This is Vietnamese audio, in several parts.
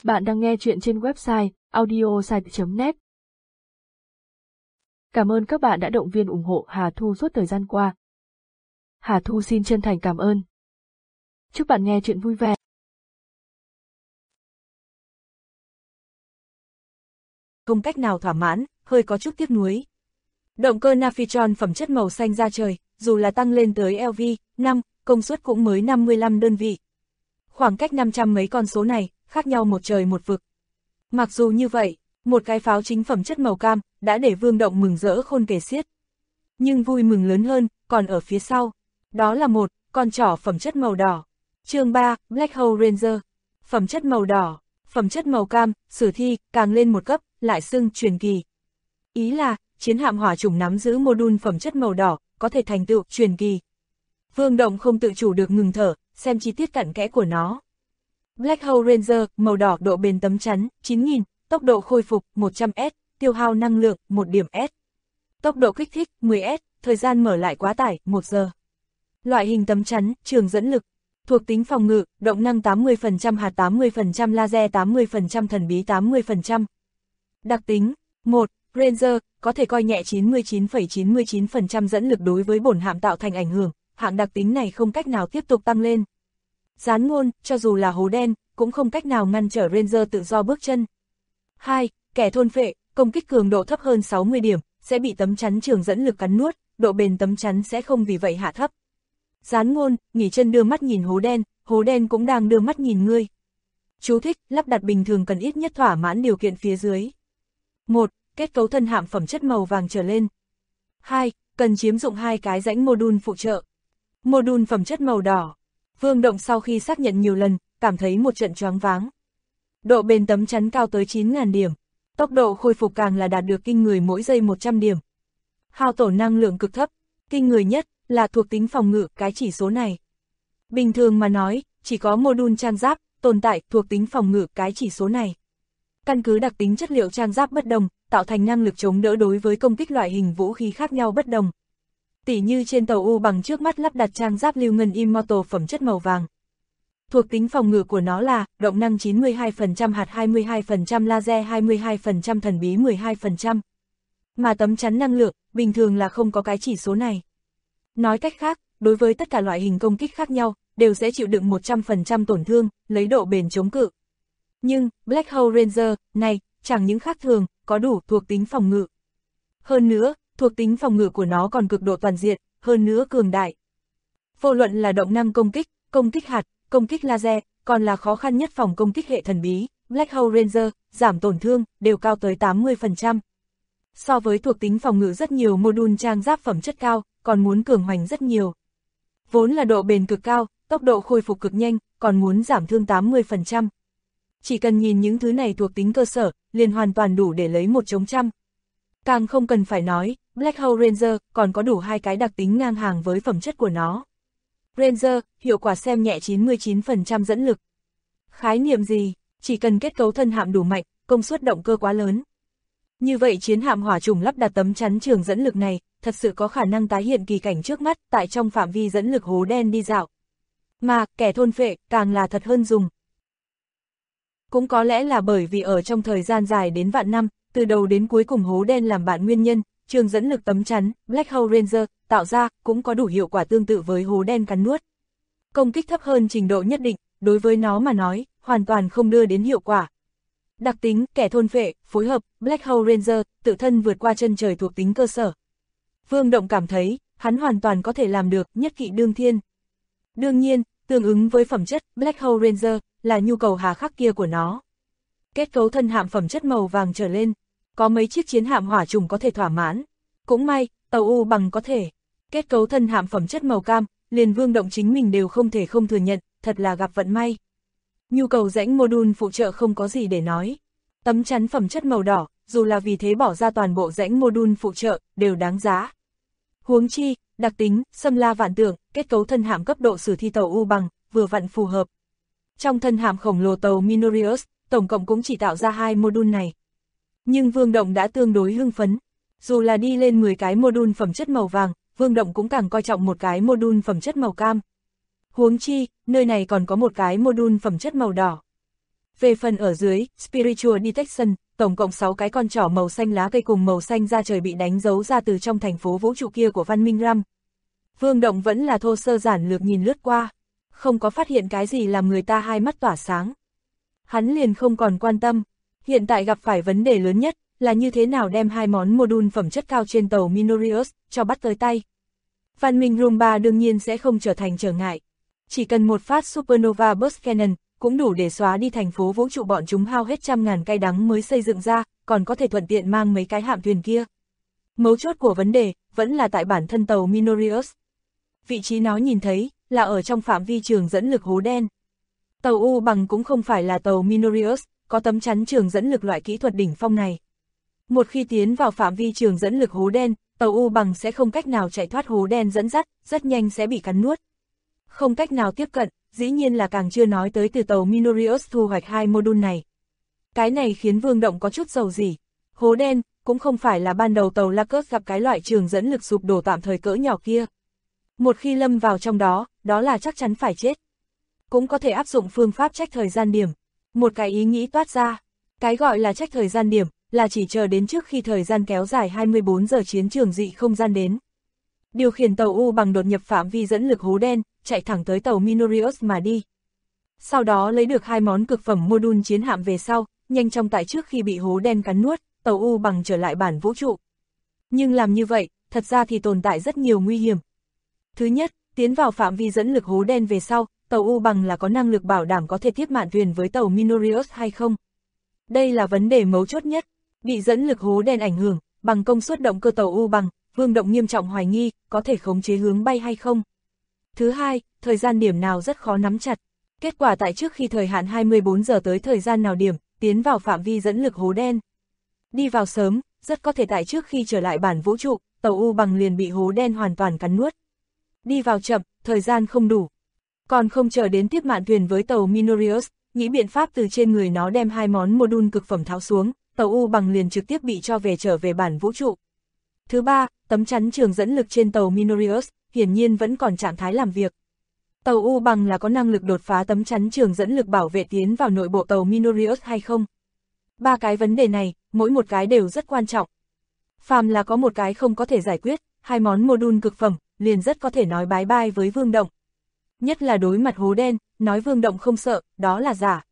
Bạn đang nghe chuyện trên website audiosite.net. Cảm ơn các bạn đã động viên ủng hộ Hà Thu suốt thời gian qua. Hà Thu xin chân thành cảm ơn. Chúc bạn nghe chuyện vui vẻ. Không cách nào thỏa mãn, hơi có chút tiếc nuối. Động cơ Nafitron phẩm chất màu xanh da trời, dù là tăng lên tới LV5, công suất cũng mới 55 đơn vị. Khoảng cách 500 mấy con số này, khác nhau một trời một vực. Mặc dù như vậy, một cái pháo chính phẩm chất màu cam, đã để Vương Động mừng rỡ khôn kể xiết. Nhưng vui mừng lớn hơn, còn ở phía sau. Đó là một con trỏ phẩm chất màu đỏ. Chương 3, Black Hole Ranger. Phẩm chất màu đỏ, phẩm chất màu cam, sử thi, càng lên một cấp, lại xưng truyền kỳ. Ý là, chiến hạm hỏa chủng nắm giữ mô-đun phẩm chất màu đỏ, có thể thành tựu truyền kỳ. Vương Động không tự chủ được ngừng thở, xem chi tiết cặn kẽ của nó. Black Hole Ranger, màu đỏ, độ bền tấm chắn, 9000, tốc độ khôi phục, 100S, tiêu hao năng lượng, 1 điểm S. Tốc độ kích thích, 10S, thời gian mở lại quá tải, 1 giờ. Loại hình tấm chắn, trường dẫn lực. Thuộc tính phòng ngự, động năng 80%, hạt 80%, laser 80%, thần bí 80%. Đặc tính, 1. Ranger, có thể coi nhẹ 99,99% dẫn lực đối với bổn hạm tạo thành ảnh hưởng, hạng đặc tính này không cách nào tiếp tục tăng lên. Gián ngôn, cho dù là hố đen, cũng không cách nào ngăn trở Ranger tự do bước chân. 2. Kẻ thôn phệ, công kích cường độ thấp hơn 60 điểm, sẽ bị tấm chắn trường dẫn lực cắn nuốt, độ bền tấm chắn sẽ không vì vậy hạ thấp. Gián ngôn, nghỉ chân đưa mắt nhìn hố đen cũng đang đưa mắt nhìn ngươi. Chú thích, lắp đặt bình thường cần ít nhất thỏa mãn điều kiện phía dưới. 1. Kết cấu thân hạm phẩm chất màu vàng trở lên. 2. Cần chiếm dụng 2 cái rãnh mô-đun phụ trợ. Mô-đun phẩm chất màu đỏ. Vương Động sau khi xác nhận nhiều lần, cảm thấy một trận choáng váng. Độ bền tấm chắn cao tới 9.000 điểm. Tốc độ khôi phục càng là đạt được kinh người mỗi giây 100 điểm. Hao tổn năng lượng cực thấp. Kinh người nhất là thuộc tính phòng ngự, cái chỉ số này. Bình thường mà nói, chỉ có mô-đun trang giáp tồn tại thuộc tính phòng ngự cái chỉ số này. Căn cứ đặc tính chất liệu trang giáp bất đồng, tạo thành năng lực chống đỡ đối với công kích loại hình vũ khí khác nhau bất đồng. Tỉ như trên tàu U bằng trước mắt lắp đặt trang giáp lưu ngân Immortal phẩm chất màu vàng. Thuộc tính phòng ngự của nó là động năng 92%, hạt 22%, laser 22%, thần bí 12%. Mà tấm chắn năng lượng, bình thường là không có cái chỉ số này. Nói cách khác, đối với tất cả loại hình công kích khác nhau, đều sẽ chịu đựng 100% tổn thương, lấy độ bền chống cự. Nhưng, Black Hole Ranger, này, chẳng những khác thường, có đủ thuộc tính phòng ngự. Hơn nữa, thuộc tính phòng ngự của nó còn cực độ toàn diện, hơn nữa cường đại. Vô luận là động năng công kích hạt, công kích laser, còn là khó khăn nhất phòng công kích hệ thần bí, Black Hole Ranger, giảm tổn thương, đều cao tới 80%. So với thuộc tính phòng ngự rất nhiều mô-đun trang giáp phẩm chất cao, còn muốn cường hoành rất nhiều. Vốn là độ bền cực cao, tốc độ khôi phục cực nhanh, còn muốn giảm thương 80%. Chỉ cần nhìn những thứ này thuộc tính cơ sở, liền hoàn toàn đủ để lấy một chống trăm. Càng không cần phải nói, Black Hole Ranger còn có đủ 2 cái đặc tính ngang hàng với phẩm chất của nó. Ranger, hiệu quả xem nhẹ 99% dẫn lực. Khái niệm gì? Chỉ cần kết cấu thân hạm đủ mạnh, công suất động cơ quá lớn. Như vậy chiến hạm hỏa chủng lắp đặt tấm chắn trường dẫn lực này, thật sự có khả năng tái hiện kỳ cảnh trước mắt tại trong phạm vi dẫn lực hố đen đi dạo. Mà, kẻ thôn phệ, càng là thật hơn dùng. Cũng có lẽ là bởi vì ở trong thời gian dài đến vạn năm, từ đầu đến cuối cùng hố đen làm bạn nguyên nhân, trường dẫn lực tấm chắn, Black Hole Ranger, tạo ra, cũng có đủ hiệu quả tương tự với hố đen cắn nuốt. Công kích thấp hơn trình độ nhất định, đối với nó mà nói, hoàn toàn không đưa đến hiệu quả. Đặc tính, kẻ thôn phệ, phối hợp, Black Hole Ranger, tự thân vượt qua chân trời thuộc tính cơ sở. Vương Động cảm thấy, hắn hoàn toàn có thể làm được, nhất kỵ đương thiên. Đương nhiên, tương ứng với phẩm chất, Black Hole Ranger, là nhu cầu hà khắc kia của nó. Kết cấu thân hạm phẩm chất màu vàng trở lên, có mấy chiếc chiến hạm hỏa chủng có thể thỏa mãn. Cũng may, tàu U bằng có thể. Kết cấu thân hạm phẩm chất màu cam, liền Vương Động chính mình đều không thể không thừa nhận, thật là gặp vận may. Nhu cầu rãnh mô-đun phụ trợ không có gì để nói. Tấm chắn phẩm chất màu đỏ, dù là vì thế bỏ ra toàn bộ rãnh mô-đun phụ trợ, đều đáng giá. Huống chi, đặc tính, xâm la vạn tượng, kết cấu thân hạm cấp độ sử thi tàu U bằng, vừa vặn phù hợp. Trong thân hạm khổng lồ tàu Minorius, tổng cộng cũng chỉ tạo ra 2 mô-đun này. Nhưng Vương Động đã tương đối hưng phấn. Dù là đi lên 10 cái mô-đun phẩm chất màu vàng, Vương Động cũng càng coi trọng một cái mô-đun phẩm chất màu cam. Huống chi, nơi này còn có một cái mô-đun phẩm chất màu đỏ. Về phần ở dưới, Spiritual Detection, tổng cộng 6 cái con trỏ màu xanh lá cây cùng màu xanh da trời bị đánh dấu ra từ trong thành phố vũ trụ kia của Văn Minh Ram. Vương Động vẫn là thô sơ giản lược nhìn lướt qua, không có phát hiện cái gì làm người ta hai mắt tỏa sáng. Hắn liền không còn quan tâm, hiện tại gặp phải vấn đề lớn nhất là như thế nào đem 2 món module phẩm chất cao trên tàu Minorius cho bắt tới tay. Văn Minh Room 3 đương nhiên sẽ không trở thành trở ngại. Chỉ cần một phát Supernova Burst Cannon cũng đủ để xóa đi thành phố vũ trụ bọn chúng hao hết trăm ngàn cay đắng mới xây dựng ra, còn có thể thuận tiện mang mấy cái hạm thuyền kia. Mấu chốt của vấn đề vẫn là tại bản thân tàu Minorius. Vị trí nó nhìn thấy là ở trong phạm vi trường dẫn lực hố đen. Tàu U bằng cũng không phải là tàu Minorius, có tấm chắn trường dẫn lực loại kỹ thuật đỉnh phong này. Một khi tiến vào phạm vi trường dẫn lực hố đen, tàu U bằng sẽ không cách nào chạy thoát hố đen dẫn dắt, rất nhanh sẽ bị cắn nuốt. Không cách nào tiếp cận, dĩ nhiên là càng chưa nói tới từ tàu Minorius thu hoạch 2 module này. Cái này khiến Vương Động có chút dầu dỉ. Hố đen cũng không phải là ban đầu tàu Lacus gặp cái loại trường dẫn lực sụp đổ tạm thời cỡ nhỏ kia. Một khi lâm vào trong đó, đó là chắc chắn phải chết. Cũng có thể áp dụng phương pháp trách thời gian điểm. Một cái ý nghĩ toát ra, cái gọi là trách thời gian điểm, là chỉ chờ đến trước khi thời gian kéo dài 24 giờ chiến trường dị không gian đến. Điều khiển tàu U bằng đột nhập phạm vi dẫn lực hố đen, chạy thẳng tới tàu Minorius mà đi. Sau đó lấy được 2 món cực phẩm module chiến hạm về sau, nhanh chóng tại trước khi bị hố đen cắn nuốt, tàu U bằng trở lại bản vũ trụ. Nhưng làm như vậy, thật ra thì tồn tại rất nhiều nguy hiểm. Thứ nhất, tiến vào phạm vi dẫn lực hố đen về sau, tàu U bằng là có năng lực bảo đảm có thể tiếp mạn thuyền với tàu Minorius hay không. Đây là vấn đề mấu chốt nhất, bị dẫn lực hố đen ảnh hưởng, bằng công suất động cơ tàu U bằng, Vương Động nghiêm trọng hoài nghi, có thể khống chế hướng bay hay không. Thứ hai, thời gian điểm nào rất khó nắm chặt. Kết quả tại trước khi thời hạn 24 giờ tới thời gian nào điểm, tiến vào phạm vi dẫn lực hố đen. Đi vào sớm, rất có thể tại trước khi trở lại bản vũ trụ, tàu U bằng liền bị hố đen hoàn toàn cắn nuốt. Đi vào chậm, thời gian không đủ. Còn không chờ đến tiếp mạn thuyền với tàu Minorius, nghĩ biện pháp từ trên người nó đem 2 món module cực phẩm tháo xuống, tàu U bằng liền trực tiếp bị cho về trở về bản vũ trụ. Thứ ba, tấm chắn trường dẫn lực trên tàu Minorius, hiển nhiên vẫn còn trạng thái làm việc. Tàu U bằng là có năng lực đột phá tấm chắn trường dẫn lực bảo vệ tiến vào nội bộ tàu Minorius hay không? 3 cái vấn đề này, mỗi một cái đều rất quan trọng. Phàm là có một cái không có thể giải quyết, 2 món module cực phẩm, liền rất có thể nói bye bye với Vương Động. Nhất là đối mặt hố đen, nói Vương Động không sợ, đó là giả.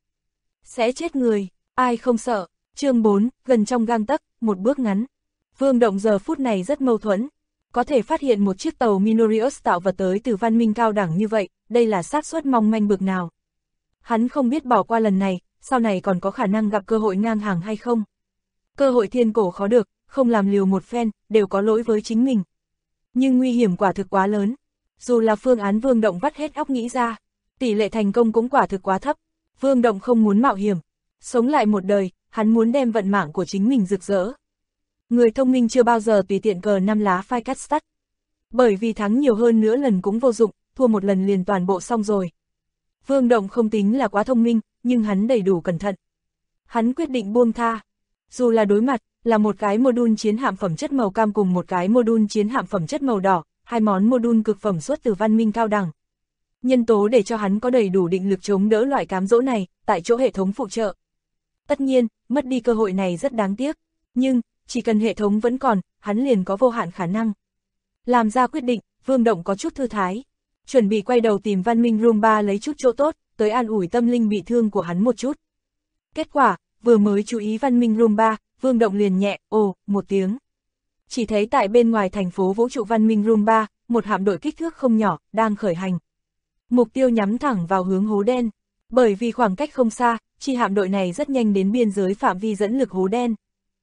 Sẽ chết người, ai không sợ. Chương 4, gần trong gang tấc, một bước ngắn. Vương Động giờ phút này rất mâu thuẫn. Có thể phát hiện một chiếc tàu Minorius tạo vật tới từ văn minh cao đẳng như vậy, đây là xác suất mong manh bực nào. Hắn không biết bỏ qua lần này, sau này còn có khả năng gặp cơ hội ngang hàng hay không. Cơ hội thiên cổ khó được, không làm liều một phen, đều có lỗi với chính mình. Nhưng nguy hiểm quả thực quá lớn. Dù là phương án Vương Động vắt hết óc nghĩ ra, tỷ lệ thành công cũng quả thực quá thấp. Vương Động không muốn mạo hiểm. Sống lại một đời, hắn muốn đem vận mạng của chính mình rực rỡ. Người thông minh chưa bao giờ tùy tiện cờ 5 lá phai cắt sắt. Bởi vì thắng nhiều hơn nữa lần cũng vô dụng, thua một lần liền toàn bộ xong rồi. Vương Động không tính là quá thông minh, nhưng hắn đầy đủ cẩn thận. Hắn quyết định buông tha. Dù là đối mặt, là một cái module chiến hạm phẩm chất màu cam cùng một cái module chiến hạm phẩm chất màu đỏ, 2 món module cực phẩm xuất từ văn minh cao đẳng. Nhân tố để cho hắn có đầy đủ định lực chống đỡ loại cám dỗ này, tại chỗ hệ thống phụ trợ. Tất nhiên, mất đi cơ hội này rất đáng tiếc, nhưng, chỉ cần hệ thống vẫn còn, hắn liền có vô hạn khả năng. Làm ra quyết định, Vương Động có chút thư thái. Chuẩn bị quay đầu tìm Văn Minh Room 3 lấy chút chỗ tốt, tới an ủi tâm linh bị thương của hắn một chút. Kết quả, vừa mới chú ý Văn Minh Room 3, Vương Động liền nhẹ, ồ, một tiếng. Chỉ thấy tại bên ngoài thành phố vũ trụ Văn Minh Room 3, một hạm đội kích thước không nhỏ, đang khởi hành. Mục tiêu nhắm thẳng vào hướng hố đen. Bởi vì khoảng cách không xa, chi hạm đội này rất nhanh đến biên giới phạm vi dẫn lực hố đen.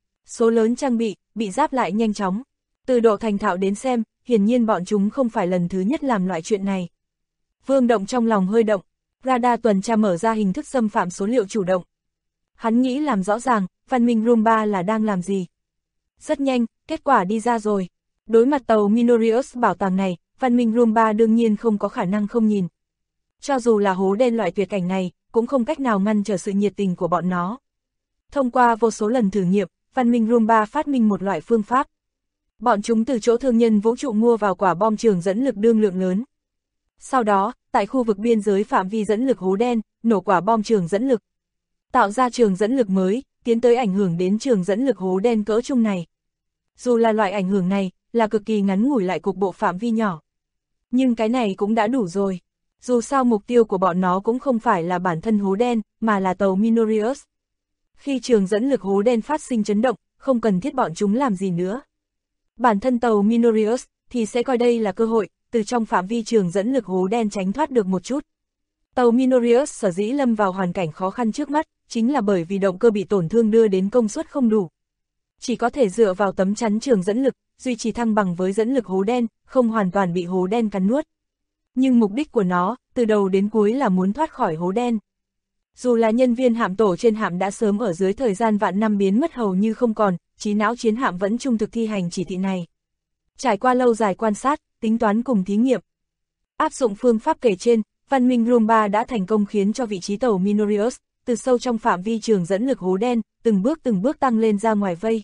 Số lớn trang bị giáp lại nhanh chóng. Từ độ thành thạo đến xem, hiển nhiên bọn chúng không phải lần thứ nhất làm loại chuyện này. Vương Động trong lòng hơi động, radar tuần tra mở ra hình thức xâm phạm số liệu chủ động. Hắn nghĩ làm rõ ràng, Văn Minh Room 3 là đang làm gì. Rất nhanh, kết quả đi ra rồi. Đối mặt tàu Minorius bảo tàng này, Văn Minh Room 3 đương nhiên không có khả năng không nhìn. Cho dù là hố đen loại tuyệt cảnh này, cũng không cách nào ngăn trở sự nhiệt tình của bọn nó. Thông qua vô số lần thử nghiệm, Văn Minh Room 3 phát minh một loại phương pháp. Bọn chúng từ chỗ thương nhân vũ trụ mua vào quả bom trường dẫn lực đương lượng lớn. Sau đó, tại khu vực biên giới phạm vi dẫn lực hố đen, nổ quả bom trường dẫn lực. tạo ra trường dẫn lực mới, tiến tới ảnh hưởng đến trường dẫn lực hố đen cỡ trung này. Dù là loại ảnh hưởng này, là cực kỳ ngắn ngủi lại cục bộ phạm vi nhỏ. Nhưng cái này cũng đã đủ rồi. Dù sao mục tiêu của bọn nó cũng không phải là bản thân hố đen, mà là tàu Minorius. Khi trường dẫn lực hố đen phát sinh chấn động, không cần thiết bọn chúng làm gì nữa. Bản thân tàu Minorius thì sẽ coi đây là cơ hội, từ trong phạm vi trường dẫn lực hố đen tránh thoát được một chút. Tàu Minorius sở dĩ lâm vào hoàn cảnh khó khăn trước mắt, chính là bởi vì động cơ bị tổn thương đưa đến công suất không đủ. Chỉ có thể dựa vào tấm chắn trường dẫn lực, duy trì thăng bằng với dẫn lực hố đen, không hoàn toàn bị hố đen cắn nuốt. Nhưng mục đích của nó, từ đầu đến cuối là muốn thoát khỏi hố đen. Dù là nhân viên hạm tổ trên hạm đã sớm ở dưới thời gian vạn năm biến mất hầu như không còn, trí não chiến hạm vẫn trung thực thi hành chỉ thị này. Trải qua lâu dài quan sát, tính toán cùng thí nghiệm. Áp dụng phương pháp kể trên, văn minh Roomba đã thành công khiến cho vị trí tàu Minorius, từ sâu trong phạm vi trường dẫn lực hố đen, từng bước tăng lên ra ngoài vây.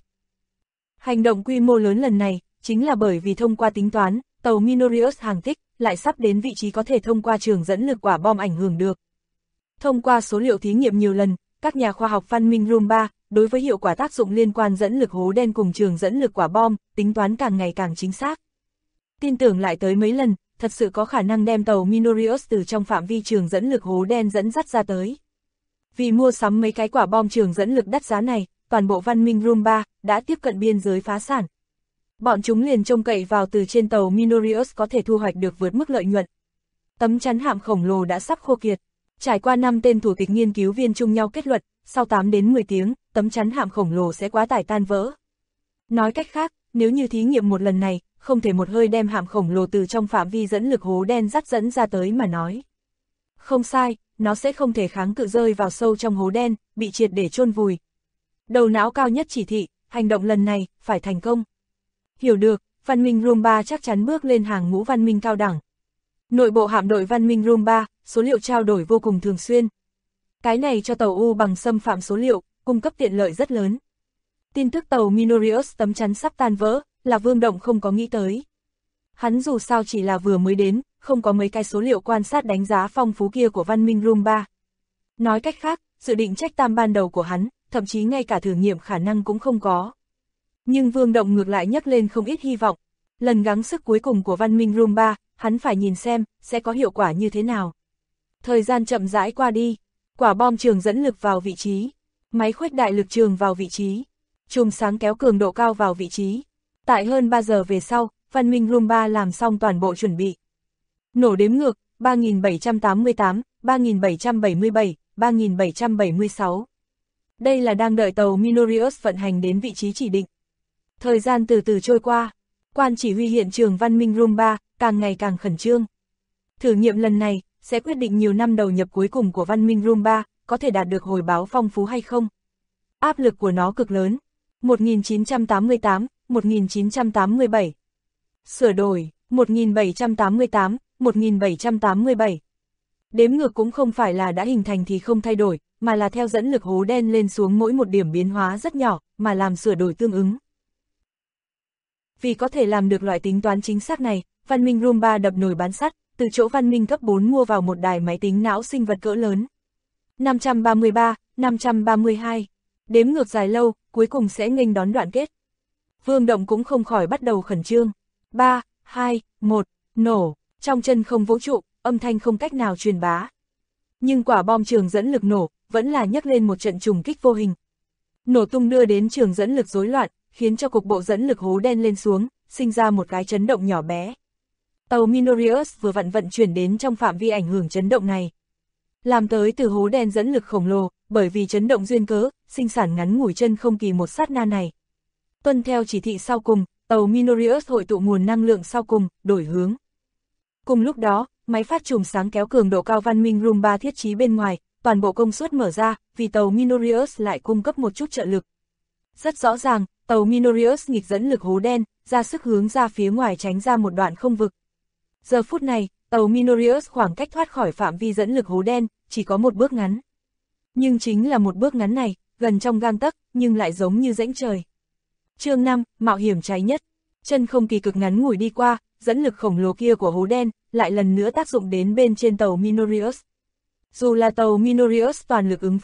Hành động quy mô lớn lần này, chính là bởi vì thông qua tính toán, tàu Minorius hàng tích, lại sắp đến vị trí có thể thông qua trường dẫn lực quả bom ảnh hưởng được. Thông qua số liệu thí nghiệm nhiều lần, các nhà khoa học văn minh Roomba, đối với hiệu quả tác dụng liên quan dẫn lực hố đen cùng trường dẫn lực quả bom, tính toán càng ngày càng chính xác. Tin tưởng lại tới mấy lần, thật sự có khả năng đem tàu Minorius từ trong phạm vi trường dẫn lực hố đen dẫn dắt ra tới. Vì mua sắm mấy cái quả bom trường dẫn lực đắt giá này, toàn bộ văn minh Roomba đã tiếp cận biên giới phá sản. Bọn chúng liền trông cậy vào từ trên tàu Minorius có thể thu hoạch được vượt mức lợi nhuận. Tấm chắn hạm khổng lồ đã sắp khô kiệt. Trải qua 5 tên thủ tịch nghiên cứu viên chung nhau kết luận, sau 8 đến 10 tiếng, tấm chắn hạm khổng lồ sẽ quá tải tan vỡ. Nói cách khác, nếu như thí nghiệm một lần này, không thể một hơi đem hạm khổng lồ từ trong phạm vi dẫn lực hố đen dắt dẫn ra tới mà nói. Không sai, nó sẽ không thể kháng cự rơi vào sâu trong hố đen, bị triệt để chôn vùi. Đầu não cao nhất chỉ thị, hành động lần này, phải thành công. Hiểu được, văn minh Roomba chắc chắn bước lên hàng ngũ văn minh cao đẳng. Nội bộ hạm đội văn minh Roomba, số liệu trao đổi vô cùng thường xuyên. Cái này cho tàu U bằng xâm phạm số liệu, cung cấp tiện lợi rất lớn. Tin tức tàu Minorius tấm chắn sắp tan vỡ, là Vương Động không có nghĩ tới. Hắn dù sao chỉ là vừa mới đến, không có mấy cái số liệu quan sát đánh giá phong phú kia của văn minh Roomba. Nói cách khác, dự định trách tam ban đầu của hắn, thậm chí ngay cả thử nghiệm khả năng cũng không có. Nhưng Vương Động ngược lại nhắc lên không ít hy vọng. Lần gắng sức cuối cùng của văn minh Roomba, hắn phải nhìn xem, sẽ có hiệu quả như thế nào. Thời gian chậm rãi qua đi, quả bom trường dẫn lực vào vị trí, máy khuếch đại lực trường vào vị trí, chùm sáng kéo cường độ cao vào vị trí. Tại hơn 3 giờ về sau, văn minh Roomba làm xong toàn bộ chuẩn bị. Nổ đếm ngược, 3788, 3777, 3776. Đây là đang đợi tàu Minorius vận hành đến vị trí chỉ định. Thời gian từ từ trôi qua, quan chỉ huy hiện trường văn minh Roomba càng ngày càng khẩn trương. Thử nghiệm lần này sẽ quyết định nhiều năm đầu nhập cuối cùng của văn minh Roomba có thể đạt được hồi báo phong phú hay không. Áp lực của nó cực lớn. 1988, 1987. Sửa đổi, 1788, 1787. Đếm ngược cũng không phải là đã hình thành thì không thay đổi, mà là theo dẫn lực hố đen lên xuống mỗi một điểm biến hóa rất nhỏ, mà làm sửa đổi tương ứng. Vì có thể làm được loại tính toán chính xác này, văn minh Roomba đập nồi bán sắt, từ chỗ văn minh cấp 4 mua vào một đài máy tính não sinh vật cỡ lớn. 533, 532. Đếm ngược dài lâu, cuối cùng sẽ nghênh đón đoạn kết. Vương Động cũng không khỏi bắt đầu khẩn trương. 3, 2, 1, nổ, trong chân không vũ trụ, âm thanh không cách nào truyền bá. Nhưng quả bom trường dẫn lực nổ, vẫn là nhấc lên một trận trùng kích vô hình. Nổ tung đưa đến trường dẫn lực rối loạn, khiến cho cục bộ dẫn lực hố đen lên xuống, sinh ra một cái chấn động nhỏ bé. Tàu Minorius vừa vặn vận chuyển đến trong phạm vi ảnh hưởng chấn động này. Làm tới từ hố đen dẫn lực khổng lồ, bởi vì chấn động duyên cớ, sinh sản ngắn ngủi chân không kỳ một sát na này. Tuân theo chỉ thị sau cùng, tàu Minorius hội tụ nguồn năng lượng sau cùng, đổi hướng. Cùng lúc đó, máy phát chùm sáng kéo cường độ cao văn minh Roomba thiết trí bên ngoài, toàn bộ công suất mở ra, vì tàu Minorius lại cung cấp một chút trợ lực. Rất rõ ràng, tàu Minorius nghịch dẫn lực hố đen, ra sức hướng ra phía ngoài tránh ra một đoạn không vực. Giờ phút này, tàu Minorius khoảng cách thoát khỏi phạm vi dẫn lực hố đen, chỉ có một bước ngắn. Nhưng chính là một bước ngắn này, gần trong gang tấc, nhưng lại giống như rãnh trời. Chương 5, mạo hiểm cháy nhất. Chân không kỳ cực ngắn ngủi đi qua, dẫn lực khổng lồ kia của hố đen, lại lần nữa tác dụng đến bên trên tàu Minorius. Dù là tàu Minorius toàn lực ứng phó,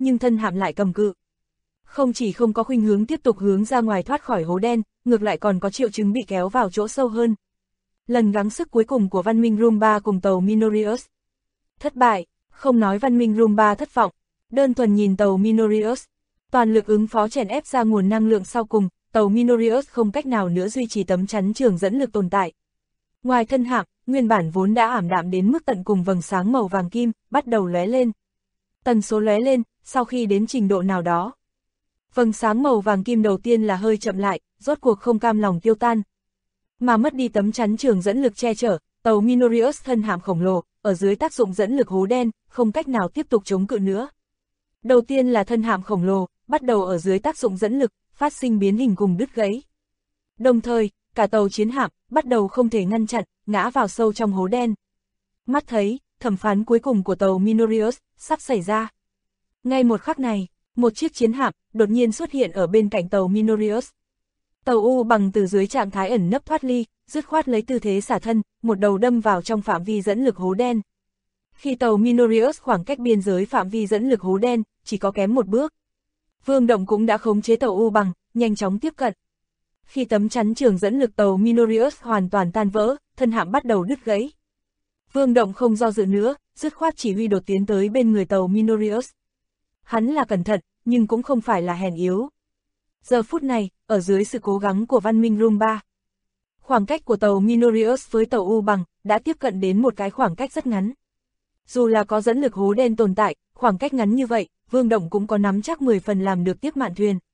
nhưng thân hạm lại cầm cự. Không chỉ không có khuynh hướng tiếp tục hướng ra ngoài thoát khỏi hố đen, ngược lại còn có triệu chứng bị kéo vào chỗ sâu hơn. Lần gắng sức cuối cùng của văn minh Roomba cùng tàu Minorius thất bại, không nói văn minh Roomba thất vọng, đơn thuần nhìn tàu Minorius, toàn lực ứng phó chèn ép ra nguồn năng lượng sau cùng, tàu Minorius không cách nào nữa duy trì tấm chắn trường dẫn lực tồn tại. Ngoài thân hạm, nguyên bản vốn đã ảm đạm đến mức tận cùng vầng sáng màu vàng kim, bắt đầu lóe lên. Tần số lóe lên, sau khi đến trình độ nào đó. Vầng sáng màu vàng kim đầu tiên là hơi chậm lại, rốt cuộc không cam lòng tiêu tan. Mà mất đi tấm chắn trường dẫn lực che chở, tàu Minorius thân hạm khổng lồ, ở dưới tác dụng dẫn lực hố đen, không cách nào tiếp tục chống cự nữa. Đầu tiên là thân hạm khổng lồ, bắt đầu ở dưới tác dụng dẫn lực, phát sinh biến hình cùng đứt gãy. Đồng thời, cả tàu chiến hạm, bắt đầu không thể ngăn chặn, ngã vào sâu trong hố đen. Mắt thấy, thẩm phán cuối cùng của tàu Minorius, sắp xảy ra. Ngay một khắc này, một chiếc chiến hạm, đột nhiên xuất hiện ở bên cạnh tàu Minorius. Tàu U bằng từ dưới trạng thái ẩn nấp thoát ly, dứt khoát lấy tư thế xả thân, một đầu đâm vào trong phạm vi dẫn lực hố đen. Khi tàu Minorius khoảng cách biên giới phạm vi dẫn lực hố đen, chỉ có kém một bước. Vương Động cũng đã khống chế tàu U bằng, nhanh chóng tiếp cận. Khi tấm chắn trường dẫn lực tàu Minorius hoàn toàn tan vỡ, thân hạm bắt đầu đứt gãy. Vương Động không do dự nữa, dứt khoát chỉ huy đột tiến tới bên người tàu Minorius. Hắn là cẩn thận, nhưng cũng không phải là hèn yếu. Giờ phút này, ở dưới sự cố gắng của văn minh Roomba, khoảng cách của tàu Minorius với tàu U bằng đã tiếp cận đến một cái khoảng cách rất ngắn. Dù là có dẫn lực hố đen tồn tại, khoảng cách ngắn như vậy, Vương Động cũng có nắm chắc 10 phần làm được tiếp mạn thuyền.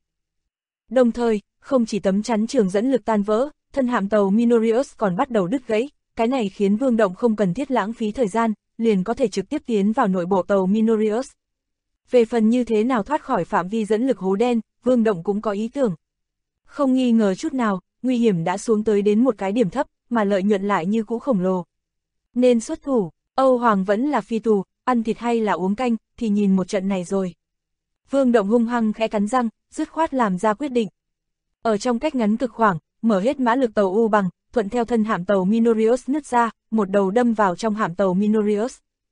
Đồng thời, không chỉ tấm chắn trường dẫn lực tan vỡ, thân hạm tàu Minorius còn bắt đầu đứt gãy, cái này khiến Vương Động không cần thiết lãng phí thời gian, liền có thể trực tiếp tiến vào nội bộ tàu Minorius. Về phần như thế nào thoát khỏi phạm vi dẫn lực hố đen, Vương Động cũng có ý tưởng. Không nghi ngờ chút nào, nguy hiểm đã xuống tới đến một cái điểm thấp, mà lợi nhuận lại như cũ khổng lồ. Nên xuất thủ, Âu Hoàng vẫn là phi tù, ăn thịt hay là uống canh, thì nhìn một trận này rồi. Vương Động hung hăng khẽ cắn răng, dứt khoát làm ra quyết định. Ở trong cách ngắn cực khoảng, mở hết mã lực tàu U bằng, thuận theo thân hạm tàu Minorius nứt ra, một đầu đâm vào trong hạm tàu Minorius.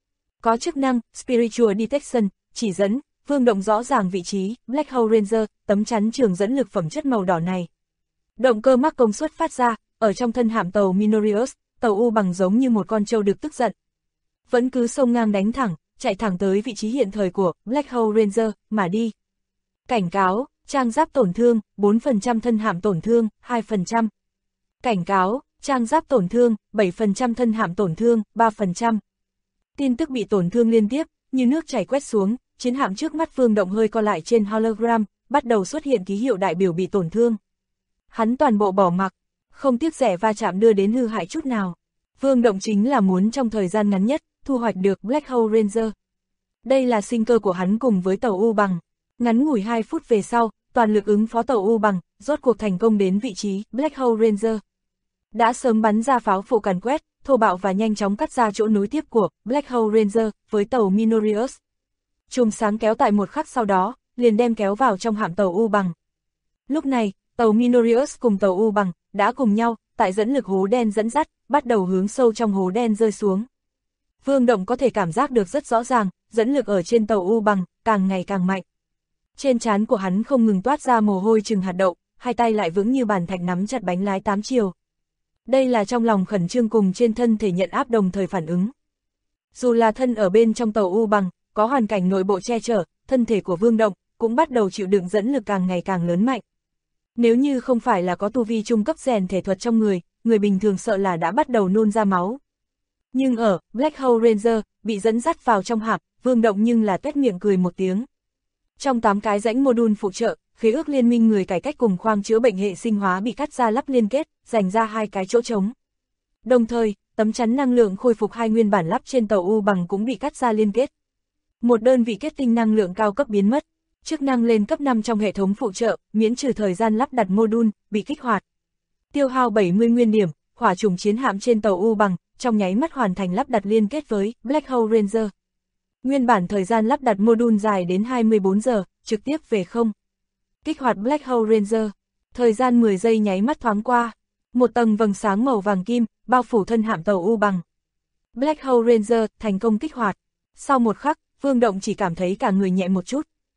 Có chức năng Spiritual Detection, chỉ dẫn, Vương Động rõ ràng vị trí, Black Hole Ranger, tấm chắn trường dẫn lực phẩm chất màu đỏ này. Động cơ mắc công suất phát ra, ở trong thân hạm tàu Minorius, tàu U bằng giống như một con trâu được tức giận. Vẫn cứ xông ngang đánh thẳng, chạy thẳng tới vị trí hiện thời của Black Hole Ranger, mà đi. Cảnh cáo, trang giáp tổn thương, 4% thân hạm tổn thương, 2%. Cảnh cáo, trang giáp tổn thương, 7% thân hạm tổn thương, 3%. Tin tức bị tổn thương liên tiếp, như nước chảy quét xuống, chiến hạm trước mắt Vương Động hơi co lại trên hologram, bắt đầu xuất hiện ký hiệu đại biểu bị tổn thương. Hắn toàn bộ bỏ mặc, không tiếc rẻ va chạm đưa đến hư hại chút nào. Vương Động chính là muốn trong thời gian ngắn nhất, thu hoạch được Black Hole Ranger. Đây là sinh cơ của hắn cùng với tàu U bằng. Ngắn ngủi 2 phút về sau, toàn lực ứng phó tàu U bằng, rốt cuộc thành công đến vị trí Black Hole Ranger. Đã sớm bắn ra pháo phụ càn quét, thô bạo và nhanh chóng cắt ra chỗ nối tiếp của Black Hole Ranger với tàu Minorius. Chùm sáng kéo tại một khắc sau đó, liền đem kéo vào trong hạm tàu U bằng. Lúc này, tàu Minorius cùng tàu U bằng đã cùng nhau, tại dẫn lực hố đen dẫn dắt, bắt đầu hướng sâu trong hố đen rơi xuống. Vương Động có thể cảm giác được rất rõ ràng, dẫn lực ở trên tàu U bằng càng ngày càng mạnh. Trên trán của hắn không ngừng toát ra mồ hôi chừng hạt đậu, hai tay lại vững như bàn thạch nắm chặt bánh lái 8 chiều. Đây là trong lòng khẩn trương cùng trên thân thể nhận áp đồng thời phản ứng. Dù là thân ở bên trong tàu U bằng, có hoàn cảnh nội bộ che chở, thân thể của Vương Động cũng bắt đầu chịu đựng dẫn lực càng ngày càng lớn mạnh. Nếu như không phải là có tu vi trung cấp rèn thể thuật trong người, người bình thường sợ là đã bắt đầu nôn ra máu. Nhưng ở Black Hole Ranger bị dẫn dắt vào trong hạm, Vương Động nhưng là tuét miệng cười một tiếng. Trong 8 cái rãnh module phụ trợ, khế ước liên minh người cải cách cùng khoang chữa bệnh hệ sinh hóa bị cắt ra lắp liên kết, dành ra 2 cái chỗ trống. Đồng thời, tấm chắn năng lượng khôi phục 2 nguyên bản lắp trên tàu U bằng cũng bị cắt ra liên kết. Một đơn vị kết tinh năng lượng cao cấp biến mất, chức năng lên cấp 5 trong hệ thống phụ trợ, miễn trừ thời gian lắp đặt module, bị kích hoạt. Tiêu hao 70 nguyên điểm, hỏa trùng chiến hạm trên tàu U bằng, trong nháy mắt hoàn thành lắp đặt liên kết với Black Hole Ranger. Nguyên bản thời gian lắp đặt module dài đến 24 giờ, trực tiếp về không. Kích hoạt Black Hole Ranger, thời gian 10 giây nháy mắt thoáng qua, một tầng vầng sáng màu vàng kim, bao phủ thân hạm tàu U bằng. Black Hole Ranger thành công kích hoạt. Sau một khắc, Vương Động chỉ cảm thấy cả người nhẹ một chút.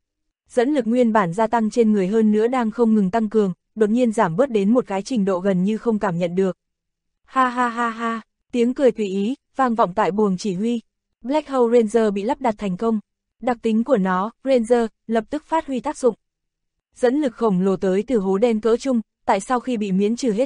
dẫn lực nguyên bản gia tăng trên người hơn nữa đang không ngừng tăng cường, đột nhiên giảm bớt đến một cái trình độ gần như không cảm nhận được. Ha ha ha ha, tiếng cười tùy ý, vang vọng tại buồng chỉ huy. Black Hole Ranger bị lắp đặt thành công. Đặc tính của nó, Ranger, lập tức phát huy tác dụng. Dẫn lực khổng lồ tới từ hố đen cỡ trung, tại sau khi bị miễn trừ hết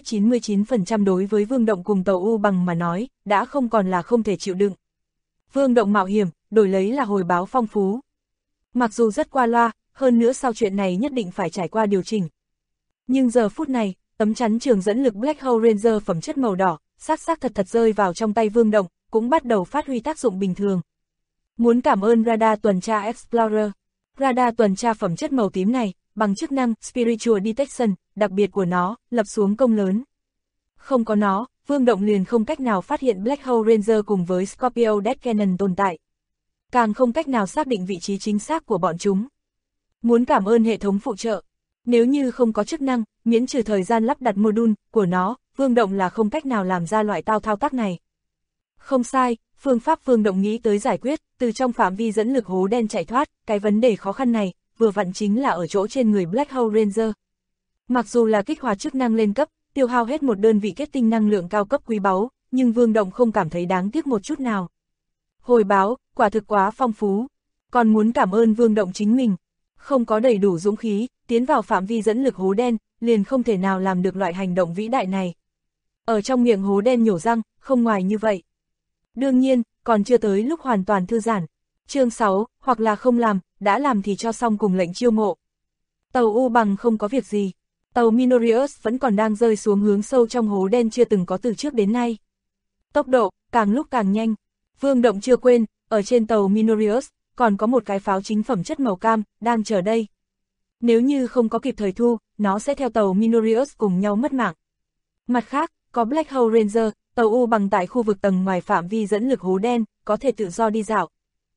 99% đối với Vương Động cùng tàu U Bằng mà nói, đã không còn là không thể chịu đựng. Vương Động mạo hiểm, đổi lấy là hồi báo phong phú. Mặc dù rất qua loa, hơn nữa sau chuyện này nhất định phải trải qua điều chỉnh. Nhưng giờ phút này, tấm chắn trường dẫn lực Black Hole Ranger phẩm chất màu đỏ, xác thật rơi vào trong tay Vương Động, cũng bắt đầu phát huy tác dụng bình thường. Muốn cảm ơn radar tuần tra Explorer. Radar tuần tra phẩm chất màu tím này, bằng chức năng Spiritual Detection, đặc biệt của nó, lập xuống công lớn. Không có nó, Vương Động liền không cách nào phát hiện Black Hole Ranger cùng với Scorpio Death Cannon tồn tại. Càng không cách nào xác định vị trí chính xác của bọn chúng. Muốn cảm ơn hệ thống phụ trợ. Nếu như không có chức năng, miễn trừ thời gian lắp đặt module của nó, Vương Động là không cách nào làm ra loại thao tác này. Không sai, phương pháp Vương Động nghĩ tới giải quyết, từ trong phạm vi dẫn lực hố đen chạy thoát, cái vấn đề khó khăn này, vừa vặn chính là ở chỗ trên người Black Hole Ranger. Mặc dù là kích hoạt chức năng lên cấp, tiêu hao hết một đơn vị kết tinh năng lượng cao cấp quý báu, nhưng Vương Động không cảm thấy đáng tiếc một chút nào. Hồi báo, quả thực quá phong phú. Còn muốn cảm ơn Vương Động chính mình. Không có đầy đủ dũng khí, tiến vào phạm vi dẫn lực hố đen, liền không thể nào làm được loại hành động vĩ đại này. Ở trong miệng hố đen nhổ răng, không ngoài như vậy. Đương nhiên, còn chưa tới lúc hoàn toàn thư giãn. Chương 6, hoặc là không làm, đã làm thì cho xong cùng lệnh chiêu mộ. Tàu U Bằng không có việc gì. Tàu Minorius vẫn còn đang rơi xuống hướng sâu trong hố đen chưa từng có từ trước đến nay. Tốc độ, càng lúc càng nhanh. Vương Động chưa quên, ở trên tàu Minorius, còn có một cái pháo chính phẩm chất màu cam, đang chờ đây. Nếu như không có kịp thời thu, nó sẽ theo tàu Minorius cùng nhau mất mạng. Mặt khác, có Black Hole Ranger, tàu U Bằng tại khu vực tầng ngoài phạm vi dẫn lực hố đen, có thể tự do đi dạo.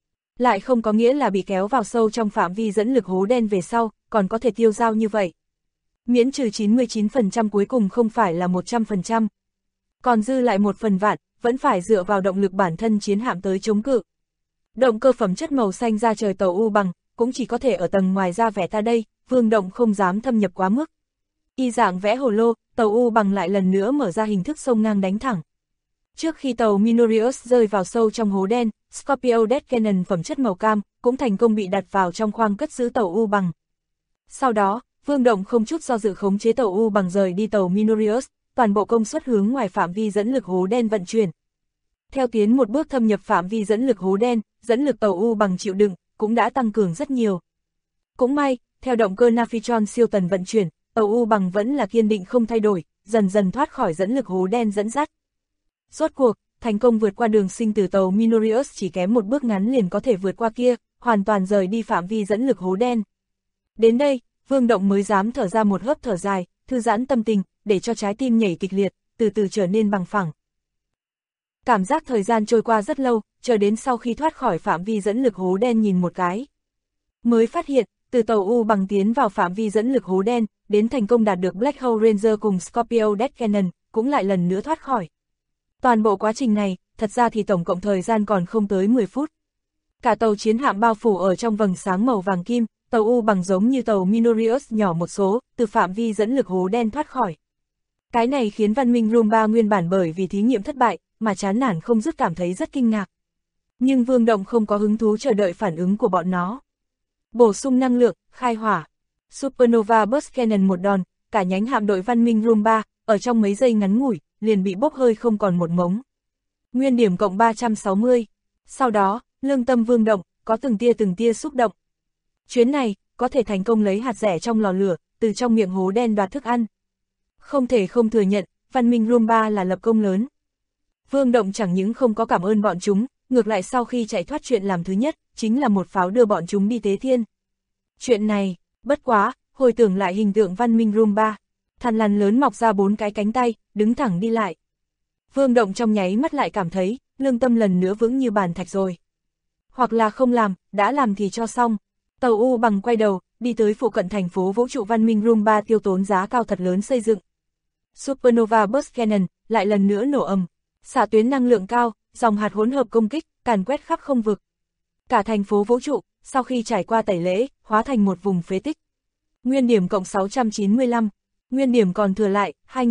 Lại không có nghĩa là bị kéo vào sâu trong phạm vi dẫn lực hố đen về sau, còn có thể tiêu dao như vậy. Miễn trừ 99% cuối cùng không phải là 100%. Còn dư lại 1/1000, vẫn phải dựa vào động lực bản thân chiến hạm tới chống cự. Động cơ phẩm chất màu xanh ra trời tàu U Bằng, cũng chỉ có thể ở tầng ngoài ra vẻ ta đây, Vương Động không dám thâm nhập quá mức. Y dạng vẽ hồ lô, tàu U Bằng lại lần nữa mở ra hình thức sông ngang đánh thẳng. Trước khi tàu Minorius rơi vào sâu trong hố đen, Scorpio Death Cannon phẩm chất màu cam, cũng thành công bị đặt vào trong khoang cất giữ tàu U Bằng. Sau đó, Vương Động không chút do dự khống chế tàu U Bằng rời đi tàu Minorius, toàn bộ công suất hướng ngoài phạm vi dẫn lực hố đen vận chuyển. Theo tiến một bước thâm nhập phạm vi dẫn lực hố đen, dẫn lực tàu U Bằng chịu đựng, cũng đã tăng cường rất nhiều. Cũng may, theo động cơ Navitron siêu tần vận chuyển, tàu U Bằng vẫn là kiên định không thay đổi, dần dần thoát khỏi dẫn lực hố đen dẫn dắt. Rốt cuộc, thành công vượt qua đường sinh từ tàu Minorius chỉ kém một bước ngắn liền có thể vượt qua kia, hoàn toàn rời đi phạm vi dẫn lực hố đen. Đến đây, Vương Động mới dám thở ra một hớp thở dài, thư giãn tâm tình, để cho trái tim nhảy kịch liệt, từ từ trở nên bằng phẳng. Cảm giác thời gian trôi qua rất lâu, chờ đến sau khi thoát khỏi phạm vi dẫn lực hố đen nhìn một cái. Mới phát hiện, từ tàu U Bằng tiến vào phạm vi dẫn lực hố đen, đến thành công đạt được Black Hole Ranger cùng Scorpio Death Cannon, cũng lại lần nữa thoát khỏi. Toàn bộ quá trình này, thật ra thì tổng cộng thời gian còn không tới 10 phút. Cả tàu chiến hạm bao phủ ở trong vầng sáng màu vàng kim, tàu U Bằng giống như tàu Minorius nhỏ một số, từ phạm vi dẫn lực hố đen thoát khỏi. Cái này khiến Văn Minh Room 3 nguyên bản bởi vì thí nghiệm thất bại, mà chán nản không dứt cảm thấy rất kinh ngạc. Nhưng Vương Động không có hứng thú chờ đợi phản ứng của bọn nó. Bổ sung năng lượng, khai hỏa. Supernova Burst Cannon một đòn, cả nhánh hạm đội Văn Minh Room 3, ở trong mấy giây ngắn ngủi, liền bị bốc hơi không còn một mống. Nguyên điểm cộng 360. Sau đó, lương tâm Vương Động, có từng tia xúc động. Chuyến này, có thể thành công lấy hạt rẻ trong lò lửa, từ trong miệng hố đen đoạt thức ăn. Không thể không thừa nhận, Văn Minh Room 3 là lập công lớn. Vương Động chẳng những không có cảm ơn bọn chúng, ngược lại sau khi chạy thoát chuyện làm thứ nhất, chính là một pháo đưa bọn chúng đi tế thiên. Chuyện này, bất quá, hồi tưởng lại hình tượng Văn Minh Room 3, thằn lằn lớn mọc ra 4 cái cánh tay, đứng thẳng đi lại. Vương Động trong nháy mắt lại cảm thấy, lương tâm lần nữa vững như bàn thạch rồi. Hoặc là không làm, đã làm thì cho xong. Tàu U Bằng quay đầu, đi tới phụ cận thành phố vũ trụ Văn Minh Room 3 tiêu tốn giá cao thật lớn xây dựng. Supernova Burst Cannon, lại lần nữa nổ ầm. Xạ tuyến năng lượng cao, dòng hạt hỗn hợp công kích, càn quét khắp không vực. Cả thành phố vũ trụ, sau khi trải qua tẩy lễ, hóa thành một vùng phế tích. Nguyên điểm cộng 695, nguyên điểm còn thừa lại,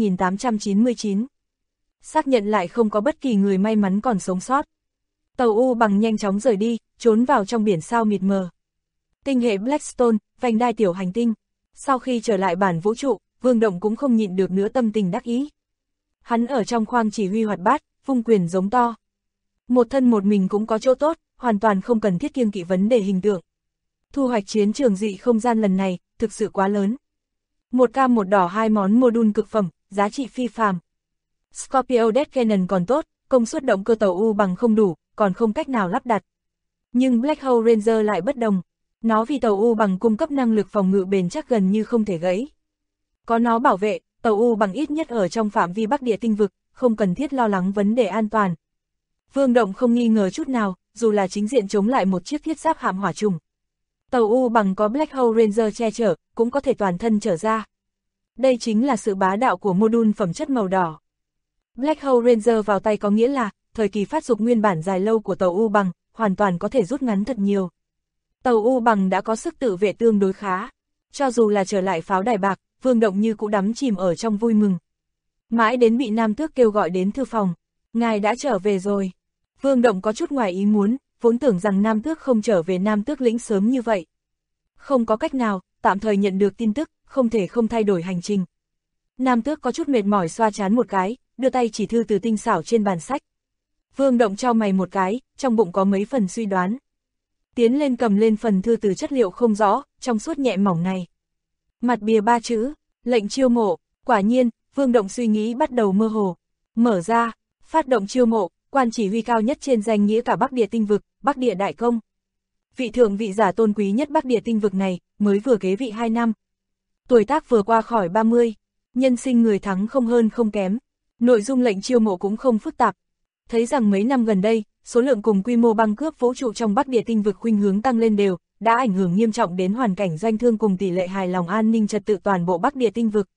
2899. Xác nhận lại không có bất kỳ người may mắn còn sống sót. Tàu U Bằng nhanh chóng rời đi, trốn vào trong biển sao mịt mờ. Tinh hệ Blackstone, vành đai tiểu hành tinh. Sau khi trở lại bản vũ trụ, Vương Động cũng không nhịn được nữa tâm tình đắc ý. Hắn ở trong khoang chỉ huy hoạt bát, vung quyền giống to. Một thân một mình cũng có chỗ tốt, hoàn toàn không cần thiết kiêng kỵ vấn đề hình tượng. Thu hoạch chiến trường dị không gian lần này, thực sự quá lớn. Một cam một đỏ hai món module cực phẩm, giá trị phi phàm. Scorpio Death Cannon còn tốt, công suất động cơ tàu U Bằng không đủ, còn không cách nào lắp đặt. Nhưng Black Hole Ranger lại bất đồng. Nó vì tàu U Bằng cung cấp năng lực phòng ngự bền chắc gần như không thể gãy. Có nó bảo vệ, tàu U Bằng ít nhất ở trong phạm vi Bắc Địa tinh vực, không cần thiết lo lắng vấn đề an toàn. Vương Động không nghi ngờ chút nào, dù là chính diện chống lại một chiếc thiết giáp hạm hỏa trùng. Tàu U Bằng có Black Hole Ranger che chở, cũng có thể toàn thân trở ra. Đây chính là sự bá đạo của module phẩm chất màu đỏ. Black Hole Ranger vào tay có nghĩa là, thời kỳ phát dục nguyên bản dài lâu của tàu U Bằng, hoàn toàn có thể rút ngắn thật nhiều. Tàu U Bằng đã có sức tự vệ tương đối khá. Cho dù là trở lại pháo đài bạc, Vương Động như cũng đắm chìm ở trong vui mừng. Mãi đến bị Nam Tước kêu gọi đến thư phòng. Ngài đã trở về rồi. Vương Động có chút ngoài ý muốn, vốn tưởng rằng Nam Tước không trở về Nam Tước lĩnh sớm như vậy. Không có cách nào, tạm thời nhận được tin tức, không thể không thay đổi hành trình. Nam Tước có chút mệt mỏi xoa trán một cái, đưa tay chỉ thư từ tinh xảo trên bàn sách. Vương Động chau mày một cái, trong bụng có mấy phần suy đoán. Tiến lên cầm lên phần thư từ chất liệu không rõ, trong suốt nhẹ mỏng này. Mặt bìa 3 chữ, lệnh chiêu mộ, quả nhiên, Vương Động suy nghĩ bắt đầu mơ hồ. Mở ra, phát động chiêu mộ, quan chỉ huy cao nhất trên danh nghĩa cả Bắc Địa tinh vực, Bắc Địa đại công. Vị thượng vị giả tôn quý nhất Bắc Địa tinh vực này, mới vừa kế vị 2 năm. Tuổi tác vừa qua khỏi 30, nhân sinh người thắng không hơn không kém. Nội dung lệnh chiêu mộ cũng không phức tạp. Thấy rằng mấy năm gần đây, số lượng cùng quy mô băng cướp vũ trụ trong Bắc Địa tinh vực khuynh hướng tăng lên đều, đã ảnh hưởng nghiêm trọng đến hoàn cảnh doanh thương cùng tỷ lệ hài lòng an ninh trật tự toàn bộ Bắc Địa tinh vực.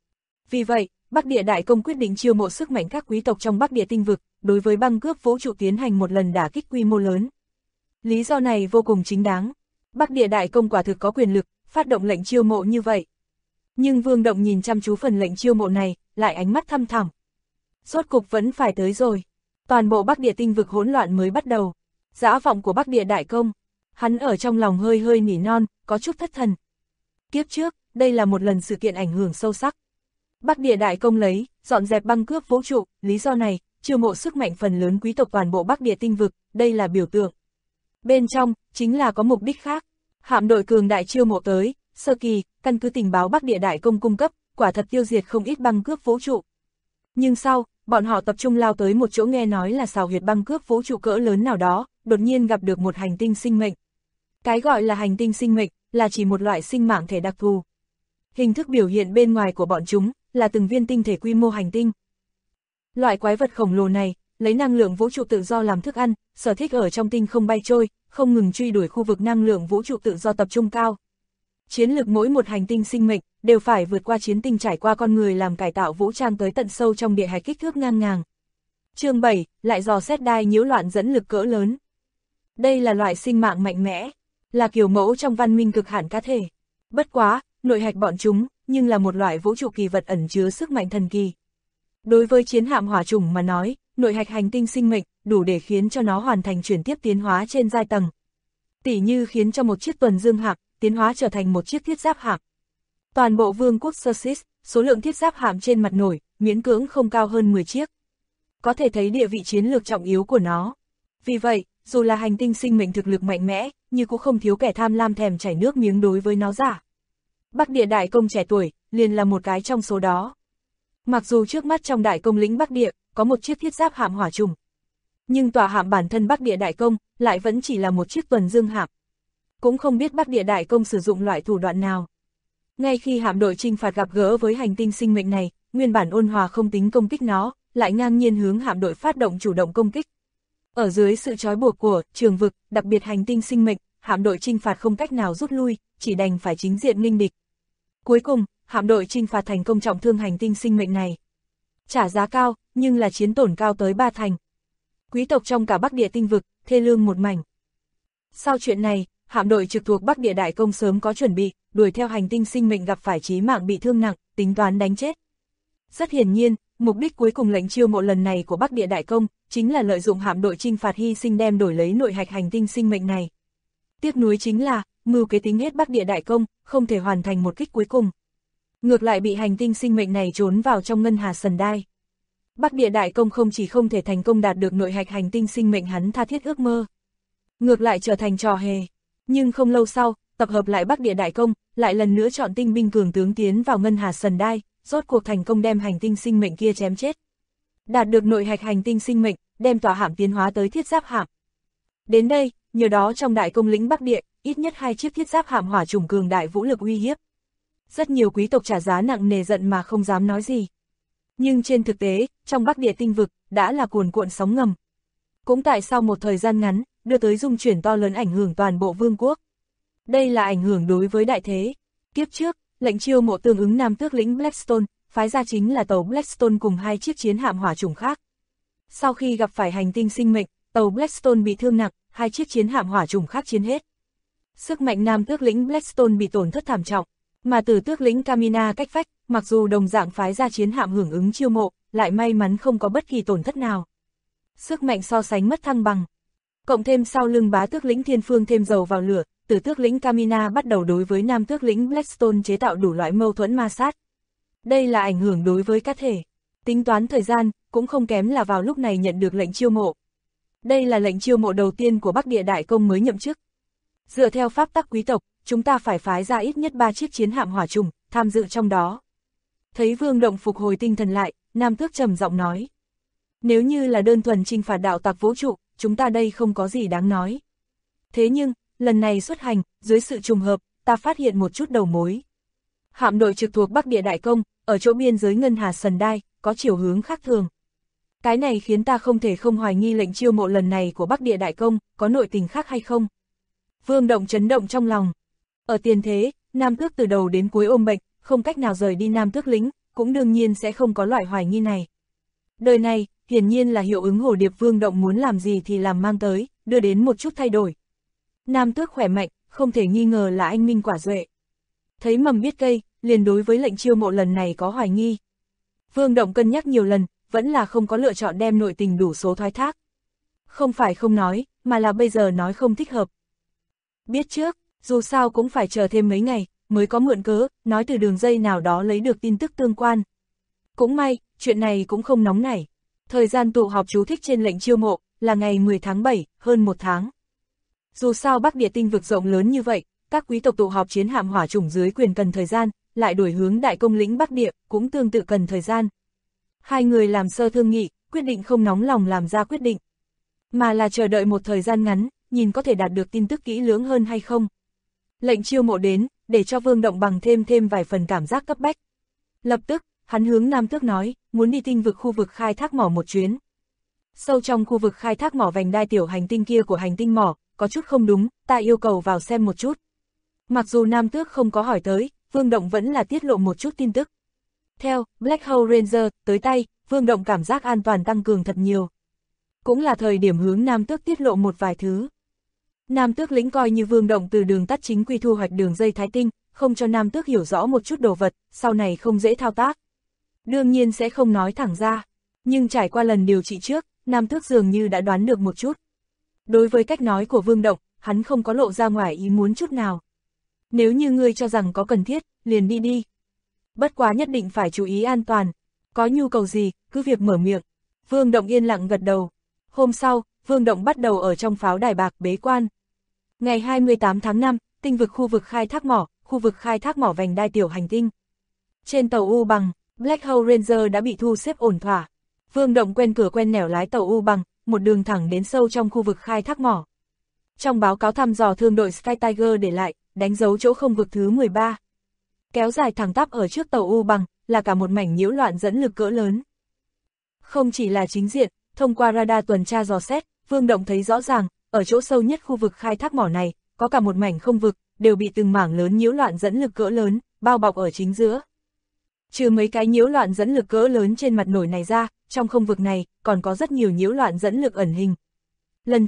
Vì vậy, Bắc Địa đại công quyết định chiêu mộ sức mạnh các quý tộc trong Bắc Địa tinh vực, đối với băng cướp vũ trụ tiến hành một lần đả kích quy mô lớn. Lý do này vô cùng chính đáng. Bắc Địa đại công quả thực có quyền lực, phát động lệnh chiêu mộ như vậy. Nhưng Vương Động nhìn chăm chú phần lệnh chiêu mộ này, lại ánh mắt thăm thẳm. Rốt cục vẫn phải tới rồi. Toàn bộ Bắc Địa tinh vực hỗn loạn mới bắt đầu. Dã vọng của Bắc Địa đại công. Hắn ở trong lòng hơi hơi nỉ non, có chút thất thần. Kiếp trước, đây là một lần sự kiện ảnh hưởng sâu sắc. Bắc Địa đại công lấy, dọn dẹp băng cướp vũ trụ, lý do này, chiêu mộ sức mạnh phần lớn quý tộc toàn bộ Bắc Địa tinh vực, đây là biểu tượng. Bên trong, chính là có mục đích khác. Hạm đội cường đại chiêu mộ tới, sơ kỳ, căn cứ tình báo Bắc Địa đại công cung cấp, quả thật tiêu diệt không ít băng cướp vũ trụ. Nhưng sau, bọn họ tập trung lao tới một chỗ nghe nói là xào huyệt băng cướp vũ trụ cỡ lớn nào đó, đột nhiên gặp được một hành tinh sinh mệnh. Cái gọi là hành tinh sinh mệnh, là chỉ một loại sinh mạng thể đặc thù. Hình thức biểu hiện bên ngoài của bọn chúng, là từng viên tinh thể quy mô hành tinh. Loại quái vật khổng lồ này, lấy năng lượng vũ trụ tự do làm thức ăn, sở thích ở trong tinh không bay trôi, không ngừng truy đuổi khu vực năng lượng vũ trụ tự do tập trung cao. Chiến lực mỗi một hành tinh sinh mệnh, đều phải vượt qua chiến tinh trải qua con người làm cải tạo vũ trang tới tận sâu trong địa hạch kích thước ngang ngàng. Chương 7, lại dò xét đai nhiễu loạn dẫn lực cỡ lớn. Đây là loại sinh mạng mạnh mẽ, là kiểu mẫu trong văn minh cực hạn cá thể. Bất quá, nội hạch bọn chúng, nhưng là một loại vũ trụ kỳ vật ẩn chứa sức mạnh thần kỳ. Đối với chiến hạm hỏa trùng mà nói, nội hạch hành tinh sinh mệnh, đủ để khiến cho nó hoàn thành chuyển tiếp tiến hóa trên giai tầng. Tỉ như khiến cho một chiếc tuần dương hạm, tiến hóa trở thành một chiếc thiết giáp hạm. Toàn bộ vương quốc Sursis, số lượng thiết giáp hạm trên mặt nổi, miễn cưỡng không cao hơn 10 chiếc. Có thể thấy địa vị chiến lược trọng yếu của nó. Vì vậy, dù là hành tinh sinh mệnh thực lực mạnh mẽ, nhưng cũng không thiếu kẻ tham lam thèm chảy nước miếng đối với nó giả. Bắc Địa đại công trẻ tuổi, liền là một cái trong số đó. Mặc dù trước mắt trong đại công lĩnh Bắc Địa, có một chiếc thiết giáp hạm hỏa trùng. Nhưng tòa hạm bản thân Bắc Địa đại công, lại vẫn chỉ là một chiếc tuần dương hạm. Cũng không biết Bắc Địa đại công sử dụng loại thủ đoạn nào. Ngay khi hạm đội chinh phạt gặp gỡ với hành tinh sinh mệnh này, nguyên bản ôn hòa không tính công kích nó, lại ngang nhiên hướng hạm đội phát động chủ động công kích. Ở dưới sự trói buộc của trường vực, đặc biệt hành tinh sinh mệnh, hạm đội chinh phạt không cách nào rút lui, chỉ đành phải chính diện nghênh địch. Cuối cùng, hạm đội chinh phạt thành công trọng thương hành tinh sinh mệnh này. Trả giá cao, nhưng là chiến tổn cao tới 3 thành. Quý tộc trong cả Bắc Địa tinh vực, thê lương một mảnh. Sau chuyện này, hạm đội trực thuộc Bắc Địa Đại Công sớm có chuẩn bị, đuổi theo hành tinh sinh mệnh gặp phải chí mạng bị thương nặng, tính toán đánh chết. Rất hiển nhiên, mục đích cuối cùng lệnh chiêu mộ lần này của Bắc Địa Đại Công, chính là lợi dụng hạm đội chinh phạt hy sinh đem đổi lấy nội hạch hành tinh sinh mệnh này. Tiếc nuối chính là, mưu kế tính hết Bắc Địa Đại Công, không thể hoàn thành một kích cuối cùng. Ngược lại bị hành tinh sinh mệnh này trốn vào trong ngân hà Sần Đai. Bắc Địa Đại Công không chỉ không thể thành công đạt được nội hạch hành tinh sinh mệnh hắn tha thiết ước mơ, ngược lại trở thành trò hề. Nhưng không lâu sau, tập hợp lại Bắc Địa Đại Công, lại lần nữa chọn tinh binh cường tướng tiến vào ngân hà Sần Đai, rốt cuộc thành công đem hành tinh sinh mệnh kia chém chết. Đạt được nội hạch hành tinh sinh mệnh, đem tòa hạm tiến hóa tới thiết giáp hạm. Đến đây, nhờ đó trong Đại Công lĩnh Bắc Địa, ít nhất 2 chiếc thiết giáp hạm hỏa chủng cường đại vũ lực uy hiếp. Rất nhiều quý tộc trả giá nặng nề giận mà không dám nói gì. Nhưng trên thực tế, trong Bắc Địa tinh vực, đã là cuồn cuộn sóng ngầm. Cũng tại sau một thời gian ngắn, đưa tới dung chuyển to lớn ảnh hưởng toàn bộ vương quốc. Đây là ảnh hưởng đối với đại thế. Kiếp trước, lệnh chiêu mộ tương ứng Nam Tước lĩnh Blackstone, phái ra chính là tàu Blackstone cùng 2 chiếc chiến hạm hỏa chủng khác. Sau khi gặp phải hành tinh sinh mệnh, tàu Blackstone bị thương nặng, 2 chiếc chiến hạm hỏa chủng khác chiến hết. Sức mạnh Nam Tước lĩnh Blackstone bị tổn thất thảm trọng, mà Tử Tước lĩnh Camina cách vách, mặc dù đồng dạng phái ra chiến hạm hưởng ứng chiêu mộ, lại may mắn không có bất kỳ tổn thất nào. Sức mạnh so sánh mất thăng bằng. Cộng thêm sau lưng Bá Tước lĩnh Thiên Phương thêm dầu vào lửa, Tử Tước lĩnh Camina bắt đầu đối với Nam Tước lĩnh Blackstone chế tạo đủ loại mâu thuẫn ma sát. Đây là ảnh hưởng đối với cá thể. Tính toán thời gian, cũng không kém là vào lúc này nhận được lệnh chiêu mộ. Đây là lệnh chiêu mộ đầu tiên của Bắc Địa Đại Công mới nhậm chức. Dựa theo pháp tắc quý tộc, chúng ta phải phái ra ít nhất 3 chiếc chiến hạm hỏa trùng, tham dự trong đó. Thấy Vương Động phục hồi tinh thần lại, Nam Tước trầm giọng nói. Nếu như là đơn thuần chinh phạt đạo tặc vũ trụ, chúng ta đây không có gì đáng nói. Thế nhưng, lần này xuất hành, dưới sự trùng hợp, ta phát hiện một chút đầu mối. Hạm đội trực thuộc Bắc Địa Đại Công, ở chỗ biên giới ngân hà Sần Đai, có chiều hướng khác thường. Cái này khiến ta không thể không hoài nghi lệnh chiêu mộ lần này của Bắc Địa Đại Công, có nội tình khác hay không. Vương Động chấn động trong lòng. Ở tiền thế, Nam Tước từ đầu đến cuối ôm bệnh, không cách nào rời đi Nam Tước lĩnh, cũng đương nhiên sẽ không có loại hoài nghi này. Đời này, hiển nhiên là hiệu ứng hồ điệp Vương Động muốn làm gì thì làm mang tới, đưa đến một chút thay đổi. Nam Tước khỏe mạnh, không thể nghi ngờ là anh minh quả duệ. Thấy mầm biết cây, liền đối với lệnh chiêu mộ lần này có hoài nghi. Vương Động cân nhắc nhiều lần, vẫn là không có lựa chọn đem nội tình đủ số thoái thác. Không phải không nói, mà là bây giờ nói không thích hợp. Biết trước, dù sao cũng phải chờ thêm mấy ngày, mới có mượn cớ, nói từ đường dây nào đó lấy được tin tức tương quan. Cũng may, chuyện này cũng không nóng nảy. Thời gian tụ họp chú thích trên lệnh chiêu mộ, là ngày 10 tháng 7, hơn 1 tháng. Dù sao Bắc Địa tinh vực rộng lớn như vậy, các quý tộc tụ họp chiến hạm hỏa chủng dưới quyền cần thời gian, lại đổi hướng Đại Công lĩnh Bắc Địa, cũng tương tự cần thời gian. Hai người làm sơ thương nghị, quyết định không nóng lòng làm ra quyết định, mà là chờ đợi một thời gian ngắn, nhìn có thể đạt được tin tức kỹ lưỡng hơn hay không. Lệnh chiêu mộ đến, để cho Vương Động bằng thêm vài phần cảm giác cấp bách. Lập tức, hắn hướng Nam Tước nói, muốn đi tinh vực khu vực khai thác mỏ một chuyến. Sâu trong khu vực khai thác mỏ vành đai tiểu hành tinh kia của hành tinh mỏ, có chút không đúng, ta yêu cầu vào xem một chút. Mặc dù Nam Tước không có hỏi tới, Vương Động vẫn là tiết lộ một chút tin tức. Theo Black Hole Ranger tới tay, Vương Động cảm giác an toàn tăng cường thật nhiều. Cũng là thời điểm hướng Nam Tước tiết lộ một vài thứ. Nam Tước lĩnh coi như Vương Động từ đường tắt chính quy thu hoạch đường dây Thái Tinh, không cho Nam Tước hiểu rõ một chút đồ vật, sau này không dễ thao tác. Đương nhiên sẽ không nói thẳng ra, nhưng trải qua lần điều trị trước, Nam Tước dường như đã đoán được một chút. Đối với cách nói của Vương Động, hắn không có lộ ra ngoài ý muốn chút nào. Nếu như ngươi cho rằng có cần thiết, liền đi đi. Bất quá nhất định phải chú ý an toàn, có nhu cầu gì, cứ việc mở miệng. Vương Động yên lặng gật đầu. Hôm sau, Vương Động bắt đầu ở trong pháo đài bạc bế quan. Ngày 28 tháng 5, tinh vực khu vực khai thác mỏ vành đai tiểu hành tinh. Trên tàu U bằng, Black Hole Ranger đã bị thu xếp ổn thỏa. Vương Động quen cửa quen nẻo lái tàu U bằng, một đường thẳng đến sâu trong khu vực khai thác mỏ. Trong báo cáo thăm dò thương đội Sky Tiger để lại, đánh dấu chỗ không vực thứ 13. Kéo dài thẳng tắp ở trước tàu U bằng, là cả một mảnh nhiễu loạn dẫn lực cỡ lớn. Không chỉ là chính diện, thông qua radar tuần tra dò xét, Vương Động thấy rõ ràng, ở chỗ sâu nhất khu vực khai thác mỏ này, có cả một mảnh không vực, đều bị từng mảng lớn nhiễu loạn dẫn lực cỡ lớn, bao bọc ở chính giữa. Trừ mấy cái nhiễu loạn dẫn lực cỡ lớn trên mặt nổi này ra, trong không vực này, còn có rất nhiều nhiễu loạn dẫn lực ẩn hình. Lần trước,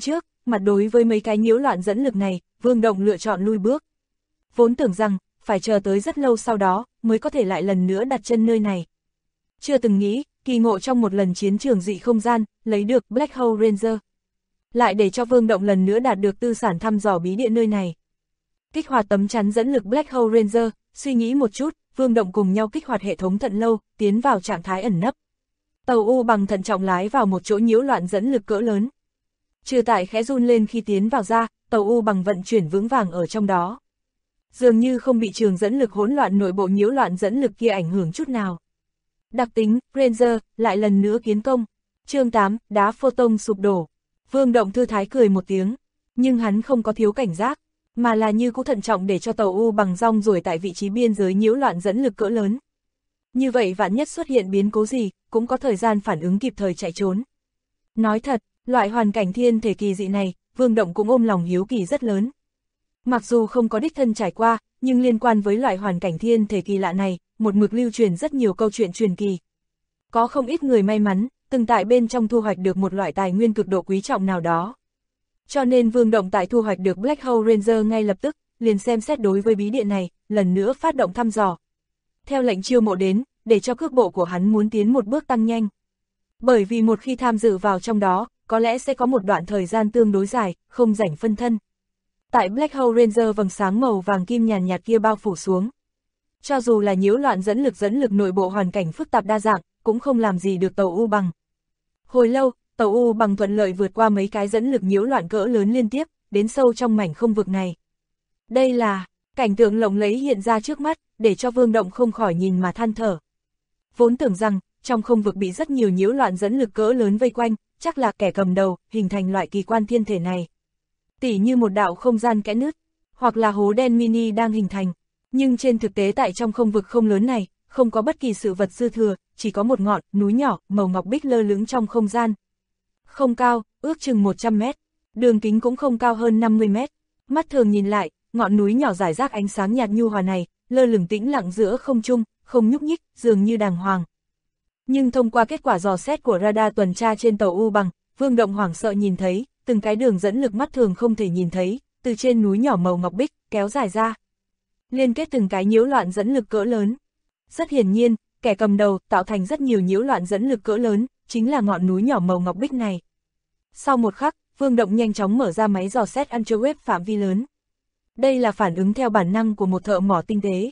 mặt đối với mấy cái nhiễu loạn dẫn lực này, Vương Động lựa chọn lui bước. Vốn tưởng rằng, phải chờ tới rất lâu sau đó, mới có thể lại lần nữa đặt chân nơi này. Chưa từng nghĩ, kỳ ngộ trong một lần chiến trường dị không gian, lấy được Black Hole Ranger. Lại để cho Vương Động lần nữa đạt được tư sản thăm dò bí địa nơi này. Kích hoạt tấm chắn dẫn lực Black Hole Ranger, suy nghĩ một chút, Vương Động cùng nhau kích hoạt hệ thống thận lâu, tiến vào trạng thái ẩn nấp. Tàu U bằng thận trọng lái vào một chỗ nhiễu loạn dẫn lực cỡ lớn. Trừ tải khẽ run lên khi tiến vào ra, tàu U bằng vận chuyển vững vàng ở trong đó. Dường như không bị trường dẫn lực hỗn loạn nội bộ nhiễu loạn dẫn lực kia ảnh hưởng chút nào. Đặc tính, Ranger, lại lần nữa kiến công. Chương 8, đá photon sụp đổ. Vương Động thư thái cười một tiếng, nhưng hắn không có thiếu cảnh giác, mà là như cũ thận trọng để cho tàu U bằng rong ruổi tại vị trí biên giới nhiễu loạn dẫn lực cỡ lớn. Như vậy vạn nhất xuất hiện biến cố gì, cũng có thời gian phản ứng kịp thời chạy trốn. Nói thật, loại hoàn cảnh thiên thể kỳ dị này, Vương Động cũng ôm lòng hiếu kỳ rất lớn. Mặc dù không có đích thân trải qua, nhưng liên quan với loại hoàn cảnh thiên thể kỳ lạ này, một mực lưu truyền rất nhiều câu chuyện truyền kỳ. Có không ít người may mắn, từng tại bên trong thu hoạch được một loại tài nguyên cực độ quý trọng nào đó. Cho nên Vương Động tại thu hoạch được Black Hole Ranger ngay lập tức, liền xem xét đối với bí địa này, lần nữa phát động thăm dò. Theo lệnh chiêu mộ đến, để cho cước bộ của hắn muốn tiến một bước tăng nhanh. Bởi vì một khi tham dự vào trong đó, có lẽ sẽ có một đoạn thời gian tương đối dài, không rảnh phân thân. Tại Black Hole Ranger vầng sáng màu vàng kim nhàn nhạt kia bao phủ xuống. Cho dù là nhiễu loạn dẫn lực nội bộ hoàn cảnh phức tạp đa dạng, cũng không làm gì được tàu U bằng. Hồi lâu, tàu U bằng thuận lợi vượt qua mấy cái dẫn lực nhiễu loạn cỡ lớn liên tiếp, đến sâu trong mảnh không vực này. Đây là, cảnh tượng lộng lẫy hiện ra trước mắt, để cho Vương Động không khỏi nhìn mà than thở. Vốn tưởng rằng, trong không vực bị rất nhiều nhiễu loạn dẫn lực cỡ lớn vây quanh, chắc là kẻ cầm đầu, hình thành loại kỳ quan thiên thể này. Tỉ như một đạo không gian kẽ nứt, hoặc là hố đen mini đang hình thành. Nhưng trên thực tế tại trong không vực không lớn này, không có bất kỳ sự vật dư thừa, chỉ có một ngọn núi nhỏ, màu ngọc bích lơ lửng trong không gian. Không cao, ước chừng 100 mét, đường kính cũng không cao hơn 50 mét. Mắt thường nhìn lại, ngọn núi nhỏ rải rác ánh sáng nhạt nhu hòa này, lơ lửng tĩnh lặng giữa không trung, không nhúc nhích, dường như đàng hoàng. Nhưng thông qua kết quả dò xét của radar tuần tra trên tàu U bằng, Vương Động hoảng sợ nhìn thấy, từng cái đường dẫn lực mắt thường không thể nhìn thấy, từ trên núi nhỏ màu ngọc bích, kéo dài ra. Liên kết từng cái nhiễu loạn dẫn lực cỡ lớn. Rất hiển nhiên, kẻ cầm đầu tạo thành rất nhiều nhiễu loạn dẫn lực cỡ lớn, chính là ngọn núi nhỏ màu ngọc bích này. Sau một khắc, Vương Động nhanh chóng mở ra máy dò xét ultrawave phạm vi lớn. Đây là phản ứng theo bản năng của một thợ mỏ tinh tế.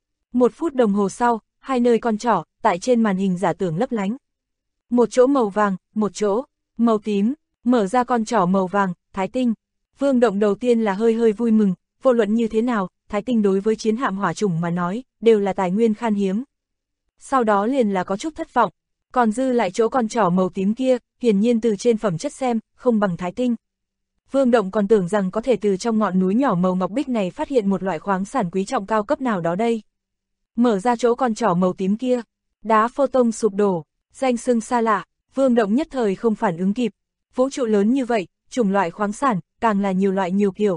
1 phút đồng hồ sau, hai nơi con trỏ, tại trên màn hình giả tưởng lấp lánh. Một chỗ màu vàng, một chỗ màu tím, mở ra con trỏ màu vàng, Thái Tinh. Vương Động đầu tiên là hơi vui mừng, vô luận như thế nào, Thái Tinh đối với chiến hạm hỏa chủng mà nói, đều là tài nguyên khan hiếm. Sau đó liền là có chút thất vọng, còn dư lại chỗ con trỏ màu tím kia, hiển nhiên từ trên phẩm chất xem, không bằng Thái Tinh. Vương Động còn tưởng rằng có thể từ trong ngọn núi nhỏ màu ngọc bích này phát hiện một loại khoáng sản quý trọng cao cấp nào đó đây. Mở ra chỗ con trỏ màu tím kia, đá photon sụp đổ, danh xưng xa lạ, Vương Động nhất thời không phản ứng kịp. Vũ trụ lớn như vậy, chủng loại khoáng sản, càng là nhiều loại nhiều kiểu.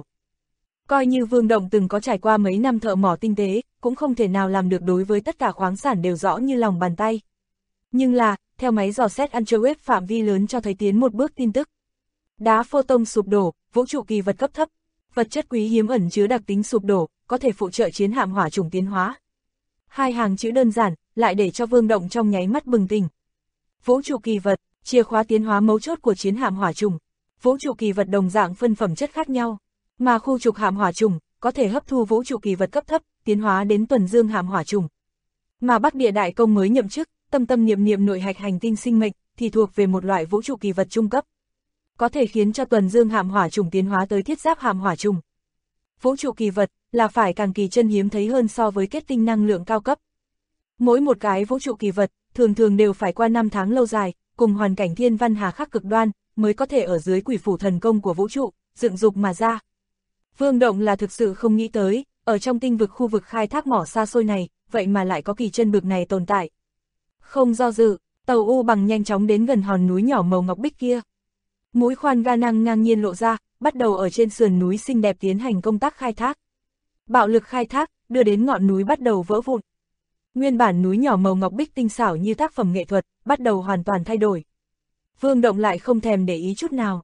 Coi như Vương Động từng có trải qua mấy năm thợ mỏ tinh tế, cũng không thể nào làm được đối với tất cả khoáng sản đều rõ như lòng bàn tay. Nhưng là, theo máy dò xét ultrawave phạm vi lớn cho thấy tiến một bước tin tức. Đá photon sụp đổ, vũ trụ kỳ vật cấp thấp, vật chất quý hiếm ẩn chứa đặc tính sụp đổ, có thể phụ trợ chiến hạm hỏa chủng tiến hóa. Hai hàng chữ đơn giản, lại để cho Vương Động trong nháy mắt bừng tỉnh. Vũ trụ kỳ vật, chìa khóa tiến hóa mấu chốt của chiến hạm hỏa chủng. Vũ trụ kỳ vật đồng dạng phân phẩm chất khác nhau, mà khu trục hạm hỏa chủng có thể hấp thu vũ trụ kỳ vật cấp thấp, tiến hóa đến tuần dương hạm hỏa chủng. Mà Bắc Địa Đại Công mới nhậm chức, tâm tâm niệm niệm nội hạch hành tinh sinh mệnh thì thuộc về một loại vũ trụ kỳ vật trung cấp, có thể khiến cho tuần dương hạm hỏa chủng tiến hóa tới thiết giáp hạm hỏa chủng. Vũ trụ kỳ vật là phải càng kỳ chân hiếm thấy hơn so với kết tinh năng lượng cao cấp. Mỗi một cái vũ trụ kỳ vật thường đều phải qua 5 tháng lâu dài, cùng hoàn cảnh thiên văn hà khắc cực đoan, mới có thể ở dưới quỷ phủ thần công của vũ trụ, dựng dục mà ra. Vương Động là thực sự không nghĩ tới, ở trong tinh vực khu vực khai thác mỏ xa xôi này, vậy mà lại có kỳ chân bực này tồn tại. Không do dự, tàu U bằng nhanh chóng đến gần hòn núi nhỏ màu ngọc bích kia. Mũi khoan ga năng ngang nhiên lộ ra, bắt đầu ở trên sườn núi xinh đẹp tiến hành công tác khai thác. Bạo lực khai thác, đưa đến ngọn núi bắt đầu vỡ vụn. Nguyên bản núi nhỏ màu ngọc bích tinh xảo như tác phẩm nghệ thuật, bắt đầu hoàn toàn thay đổi. Vương Động lại không thèm để ý chút nào.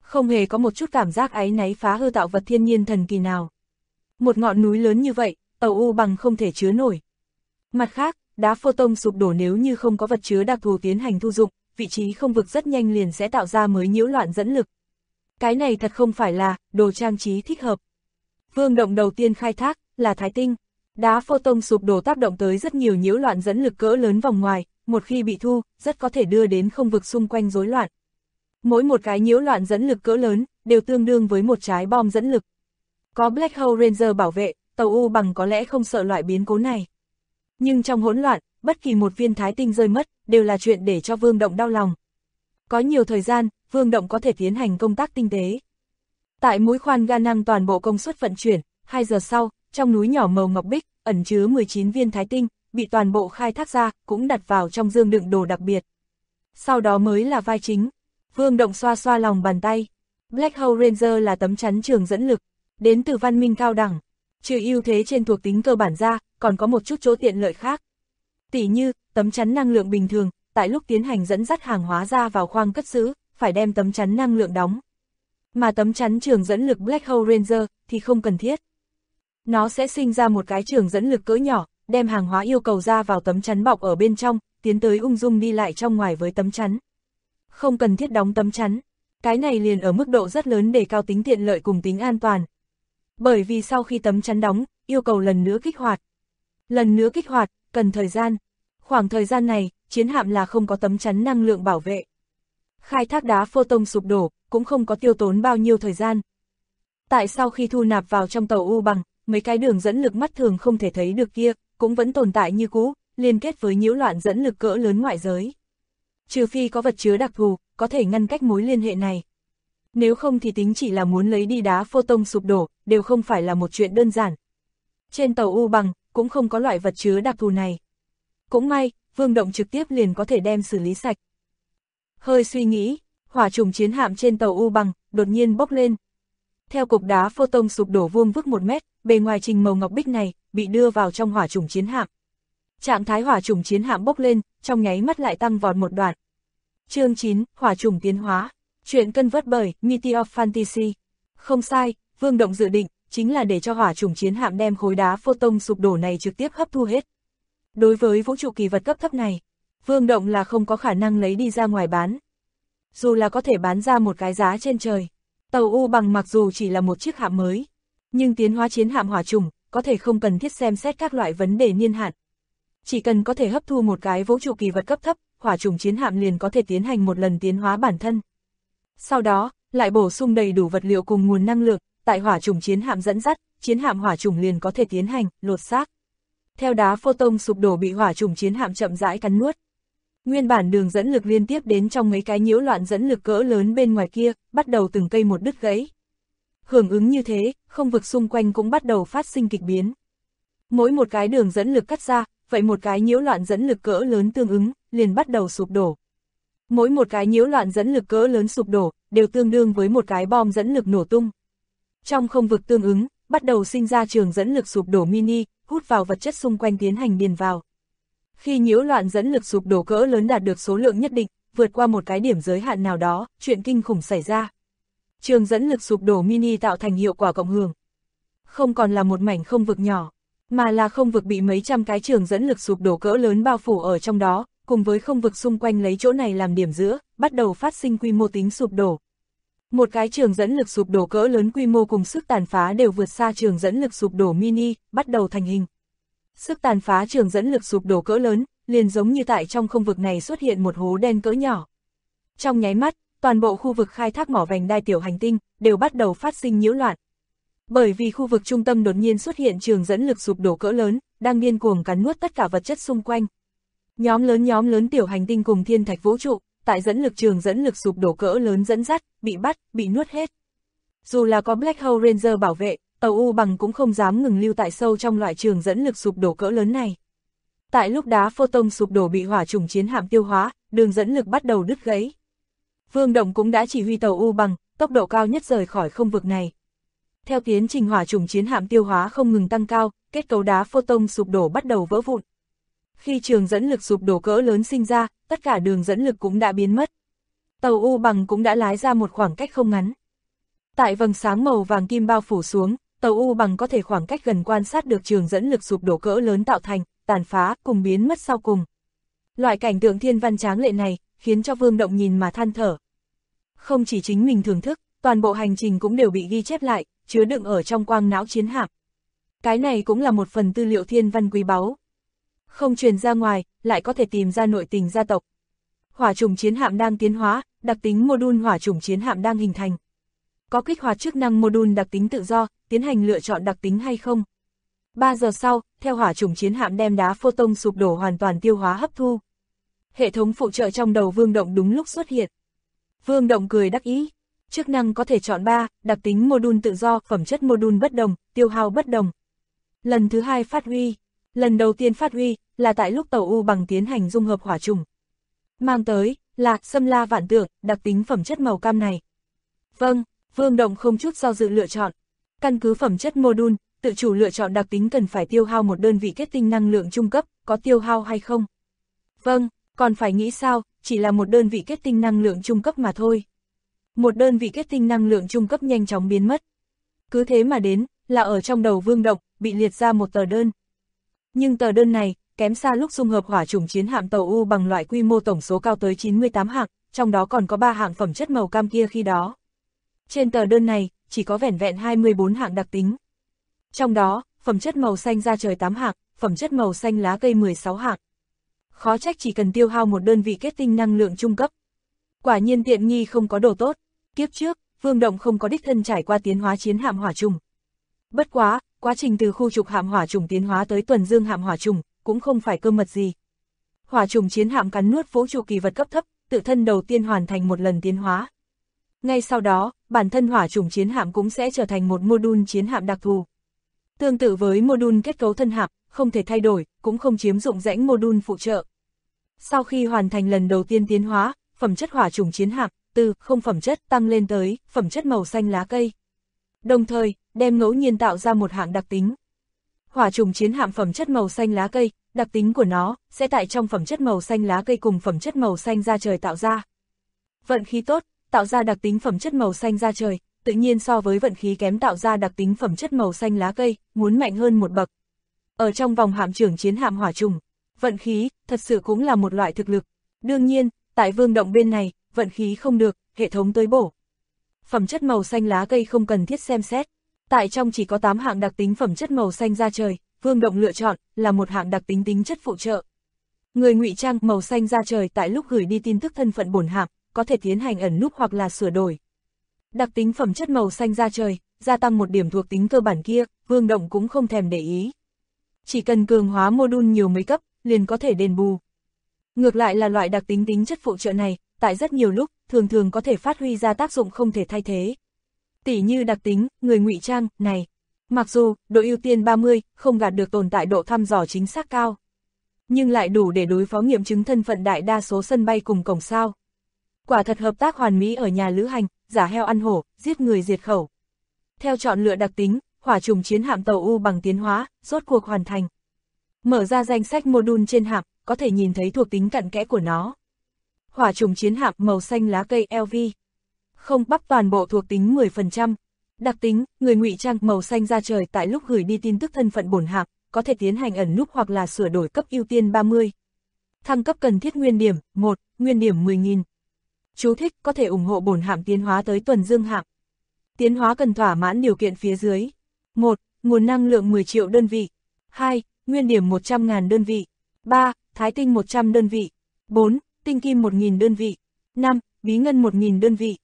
Không hề có một chút cảm giác áy náy phá hư tạo vật thiên nhiên thần kỳ nào. Một ngọn núi lớn như vậy, tàu U bằng không thể chứa nổi. Mặt khác, đá photon sụp đổ nếu như không có vật chứa đặc thù tiến hành thu dụng, vị trí không vực rất nhanh liền sẽ tạo ra mới nhiễu loạn dẫn lực. Cái này thật không phải là đồ trang trí thích hợp. Vương động đầu tiên khai thác là Thái Tinh. Đá photon sụp đổ tác động tới rất nhiều nhiễu loạn dẫn lực cỡ lớn vòng ngoài, một khi bị thu, rất có thể đưa đến không vực xung quanh rối loạn. Mỗi một cái nhiễu loạn dẫn lực cỡ lớn, đều tương đương với một trái bom dẫn lực. Có Black Hole Ranger bảo vệ, tàu U bằng có lẽ không sợ loại biến cố này. Nhưng trong hỗn loạn, bất kỳ một viên Thái Tinh rơi mất, đều là chuyện để cho Vương động đau lòng. Có nhiều thời gian, Vương động có thể tiến hành công tác tinh tế. Tại mũi khoan ga năng toàn bộ công suất vận chuyển, 2 giờ sau, trong núi nhỏ màu ngọc bích, ẩn chứa 19 viên Thái Tinh, bị toàn bộ khai thác ra, cũng đặt vào trong dương đựng đồ đặc biệt. Sau đó mới là vai chính. Vương động xoa xoa lòng bàn tay. Black Hole Ranger là tấm chắn trường dẫn lực, đến từ văn minh cao đẳng. Trừ ưu thế trên thuộc tính cơ bản ra, còn có một chút chỗ tiện lợi khác. Tỉ như, tấm chắn năng lượng bình thường, tại lúc tiến hành dẫn dắt hàng hóa ra vào khoang cất giữ, phải đem tấm chắn năng lượng đóng. Mà tấm chắn trường dẫn lực Black Hole Ranger thì không cần thiết. Nó sẽ sinh ra một cái trường dẫn lực cỡ nhỏ, đem hàng hóa yêu cầu ra vào tấm chắn bọc ở bên trong, tiến tới ung dung đi lại trong ngoài với tấm chắn. Không cần thiết đóng tấm chắn. Cái này liền ở mức độ rất lớn đề cao tính tiện lợi cùng tính an toàn. Bởi vì sau khi tấm chắn đóng, yêu cầu lần nữa kích hoạt. Lần nữa kích hoạt, cần thời gian. Khoảng thời gian này, chiến hạm là không có tấm chắn năng lượng bảo vệ. Khai thác đá photon sụp đổ, cũng không có tiêu tốn bao nhiêu thời gian. Tại sau khi thu nạp vào trong tàu U bằng, mấy cái đường dẫn lực mắt thường không thể thấy được kia, cũng vẫn tồn tại như cũ, liên kết với nhiễu loạn dẫn lực cỡ lớn ngoại giới. Trừ phi có vật chứa đặc thù, có thể ngăn cách mối liên hệ này. Nếu không thì tính chỉ là muốn lấy đi đá photon sụp đổ, đều không phải là một chuyện đơn giản. Trên tàu U bằng, cũng không có loại vật chứa đặc thù này. Cũng may, Vương động trực tiếp liền có thể đem xử lý sạch. Hơi suy nghĩ, hỏa trùng chiến hạm trên tàu U bằng, đột nhiên bốc lên. Theo cục đá photon sụp đổ vuông vức 1 mét, bề ngoài trình màu ngọc bích này, bị đưa vào trong hỏa trùng chiến hạm. Trạng thái hỏa trùng chiến hạm bốc lên, trong nháy mắt lại tăng vọt một đoạn. Chương 9, hỏa trùng tiến hóa. Chuyện cân vớt bởi Meteor Fantasy. Không sai, Vương động dự định, chính là để cho hỏa trùng chiến hạm đem khối đá photon sụp đổ này trực tiếp hấp thu hết. Đối với vũ trụ kỳ vật cấp thấp này, Vương động là không có khả năng lấy đi ra ngoài bán. Dù là có thể bán ra một cái giá trên trời, tàu U bằng mặc dù chỉ là một chiếc hạm mới, nhưng tiến hóa chiến hạm hỏa trùng, có thể không cần thiết xem xét các loại vấn đề niên hạn. Chỉ cần có thể hấp thu một cái vũ trụ kỳ vật cấp thấp, hỏa trùng chiến hạm liền có thể tiến hành một lần tiến hóa bản thân. Sau đó, lại bổ sung đầy đủ vật liệu cùng nguồn năng lượng, tại hỏa trùng chiến hạm dẫn dắt, chiến hạm hỏa trùng liền có thể tiến hành lột xác. Theo đá photon sụp đổ bị hỏa trùng chiến hạm chậm rãi cắn nuốt. Nguyên bản đường dẫn lực liên tiếp đến trong mấy cái nhiễu loạn dẫn lực cỡ lớn bên ngoài kia, bắt đầu từng cây một đứt gãy. Hưởng ứng như thế, không vực xung quanh cũng bắt đầu phát sinh kịch biến. Mỗi một cái đường dẫn lực cắt ra, vậy một cái nhiễu loạn dẫn lực cỡ lớn tương ứng, liền bắt đầu sụp đổ. Mỗi một cái nhiễu loạn dẫn lực cỡ lớn sụp đổ, đều tương đương với một cái bom dẫn lực nổ tung. Trong không vực tương ứng, bắt đầu sinh ra trường dẫn lực sụp đổ mini, hút vào vật chất xung quanh tiến hành điền vào. Khi nhiễu loạn dẫn lực sụp đổ cỡ lớn đạt được số lượng nhất định, vượt qua một cái điểm giới hạn nào đó, chuyện kinh khủng xảy ra. Trường dẫn lực sụp đổ mini tạo thành hiệu quả cộng hưởng. Không còn là một mảnh không vực nhỏ, mà là không vực bị mấy trăm cái trường dẫn lực sụp đổ cỡ lớn bao phủ ở trong đó, cùng với không vực xung quanh lấy chỗ này làm điểm giữa, bắt đầu phát sinh quy mô tính sụp đổ. Một cái trường dẫn lực sụp đổ cỡ lớn quy mô cùng sức tàn phá đều vượt xa trường dẫn lực sụp đổ mini, bắt đầu thành hình. Sức tàn phá trường dẫn lực sụp đổ cỡ lớn, liền giống như tại trong không vực này xuất hiện một hố đen cỡ nhỏ. Trong nháy mắt, toàn bộ khu vực khai thác mỏ vành đai tiểu hành tinh, đều bắt đầu phát sinh nhiễu loạn. Bởi vì khu vực trung tâm đột nhiên xuất hiện trường dẫn lực sụp đổ cỡ lớn, đang điên cuồng cắn nuốt tất cả vật chất xung quanh. Nhóm lớn tiểu hành tinh cùng thiên thạch vũ trụ, tại trường dẫn lực sụp đổ cỡ lớn dẫn dắt, bị bắt, bị nuốt hết. Dù là có Black Hole Ranger bảo vệ, tàu U bằng cũng không dám ngừng lưu tại sâu trong loại trường dẫn lực sụp đổ cỡ lớn này. Tại lúc đá photon sụp đổ bị hỏa trùng chiến hạm tiêu hóa, đường dẫn lực bắt đầu đứt gãy. Vương động cũng đã chỉ huy tàu U bằng, tốc độ cao nhất rời khỏi không vực này. Theo tiến trình hỏa trùng chiến hạm tiêu hóa không ngừng tăng cao, kết cấu đá photon sụp đổ bắt đầu vỡ vụn. Khi trường dẫn lực sụp đổ cỡ lớn sinh ra, tất cả đường dẫn lực cũng đã biến mất. Tàu U Bằng cũng đã lái ra một khoảng cách không ngắn. Tại vầng sáng màu vàng kim bao phủ xuống, tàu U Bằng có thể khoảng cách gần quan sát được trường dẫn lực sụp đổ cỡ lớn tạo thành, tàn phá, cùng biến mất sau cùng. Loại cảnh tượng thiên văn tráng lệ này, khiến cho Vương Động nhìn mà than thở. Không chỉ chính mình thưởng thức, toàn bộ hành trình cũng đều bị ghi chép lại, chứa đựng ở trong quang não chiến hạm. Cái này cũng là một phần tư liệu thiên văn quý báu. Không truyền ra ngoài, lại có thể tìm ra nội tình gia tộc. Hỏa trùng chiến hạm đang tiến hóa, đặc tính module hỏa trùng chiến hạm đang hình thành. Có kích hoạt chức năng module đặc tính tự do, tiến hành lựa chọn đặc tính hay không. 3 giờ sau, theo hỏa trùng chiến hạm đem đá photon sụp đổ hoàn toàn tiêu hóa hấp thu. Hệ thống phụ trợ trong đầu Vương Động đúng lúc xuất hiện. Vương Động cười đắc ý. Chức năng có thể chọn 3, đặc tính module tự do, phẩm chất module bất đồng, tiêu hao bất đồng. Lần thứ 2 phát huy. Lần đầu tiên phát huy là tại lúc tàu U Bằng tiến hành dung hợp hỏa trùng. Mang tới là xâm la vạn tượng, đặc tính phẩm chất màu cam này. Vâng, Vương Động không chút do dự lựa chọn. Căn cứ phẩm chất module, tự chủ lựa chọn đặc tính cần phải tiêu hao một đơn vị kết tinh năng lượng trung cấp, có tiêu hao hay không? Vâng, còn phải nghĩ sao, chỉ là một đơn vị kết tinh năng lượng trung cấp mà thôi. Một đơn vị kết tinh năng lượng trung cấp nhanh chóng biến mất. Cứ thế mà đến, là ở trong đầu Vương Động, bị liệt ra một tờ đơn. Nhưng tờ đơn này, kém xa lúc dung hợp hỏa trùng chiến hạm tàu U Bằng loại quy mô tổng số cao tới 98 hạng, trong đó còn có 3 hạng phẩm chất màu cam kia khi đó. Trên tờ đơn này, chỉ có vẻn vẹn 24 hạng đặc tính. Trong đó, phẩm chất màu xanh da trời 8 hạng, phẩm chất màu xanh lá cây 16 hạng. Khó trách chỉ cần tiêu hao một đơn vị kết tinh năng lượng trung cấp. Quả nhiên tiện nghi không có đồ tốt. Kiếp trước, Vương Động không có đích thân trải qua tiến hóa chiến hạm hỏa trùng. Bất quá, quá trình từ khu trục hạm hỏa trùng tiến hóa tới tuần dương hạm hỏa trùng, cũng không phải cơ mật gì. Hỏa trùng chiến hạm cắn nuốt vũ trụ kỳ vật cấp thấp, tự thân đầu tiên hoàn thành một lần tiến hóa. Ngay sau đó, bản thân hỏa trùng chiến hạm cũng sẽ trở thành một module chiến hạm đặc thù. Tương tự với module kết cấu thân hạm, không thể thay đổi, cũng không chiếm dụng rãnh module phụ trợ. Sau khi hoàn thành lần đầu tiên tiến hóa, phẩm chất hỏa trùng chiến hạm từ không phẩm chất tăng lên tới phẩm chất màu xanh lá cây. Đồng thời, đem ngẫu nhiên tạo ra một hạng đặc tính. Hỏa trùng chiến hạm phẩm chất màu xanh lá cây, đặc tính của nó sẽ tại trong phẩm chất màu xanh lá cây cùng phẩm chất màu xanh da trời tạo ra. Vận khí tốt, tạo ra đặc tính phẩm chất màu xanh da trời, tự nhiên so với vận khí kém tạo ra đặc tính phẩm chất màu xanh lá cây, muốn mạnh hơn một bậc. Ở trong vòng hạm trưởng chiến hạm hỏa trùng, vận khí thật sự cũng là một loại thực lực. Đương nhiên, tại Vương Động bên này, vận khí không được, hệ thống tới bổ. Phẩm chất màu xanh lá cây không cần thiết xem xét. Tại trong chỉ có 8 hạng đặc tính phẩm chất màu xanh da trời, Vương Động lựa chọn là một hạng đặc tính tính chất phụ trợ. Người ngụy trang màu xanh da trời tại lúc gửi đi tin tức thân phận bổn hạm, có thể tiến hành ẩn núp hoặc là sửa đổi. Đặc tính phẩm chất màu xanh da trời, gia tăng một điểm thuộc tính cơ bản kia, Vương Động cũng không thèm để ý. Chỉ cần cường hóa module nhiều mấy cấp, liền có thể đền bù. Ngược lại là loại đặc tính tính chất phụ trợ này, tại rất nhiều lúc, thường có thể phát huy ra tác dụng không thể thay thế. Tỉ như đặc tính, người ngụy trang, này. Mặc dù, độ ưu tiên 30, không gạt được tồn tại độ thăm dò chính xác cao. Nhưng lại đủ để đối phó nghiệm chứng thân phận đại đa số sân bay cùng cổng sao. Quả thật hợp tác hoàn mỹ ở nhà lữ hành, giả heo ăn hổ, giết người diệt khẩu. Theo chọn lựa đặc tính, hỏa trùng chiến hạm tàu U Bằng tiến hóa, rốt cuộc hoàn thành. Mở ra danh sách module trên hạm, có thể nhìn thấy thuộc tính cặn kẽ của nó. Hỏa trùng chiến hạm màu xanh lá cây LV. Không bắp toàn bộ thuộc tính 10%. Đặc tính, người ngụy trang màu xanh da trời tại lúc gửi đi tin tức thân phận bổn hạm, có thể tiến hành ẩn núp hoặc là sửa đổi cấp ưu tiên 30. Thăng cấp cần thiết nguyên điểm, 1, nguyên điểm 10.000. Chú thích, có thể ủng hộ bổn hạm tiến hóa tới tuần dương hạm. Tiến hóa cần thỏa mãn điều kiện phía dưới. 1. Nguồn năng lượng 10 triệu đơn vị. 2. Nguyên điểm 100.000 đơn vị. 3. Thái tinh 100 đơn vị. 4. Tinh kim 1.000 đơn vị. 5. Bí ngân 1.000 đơn vị.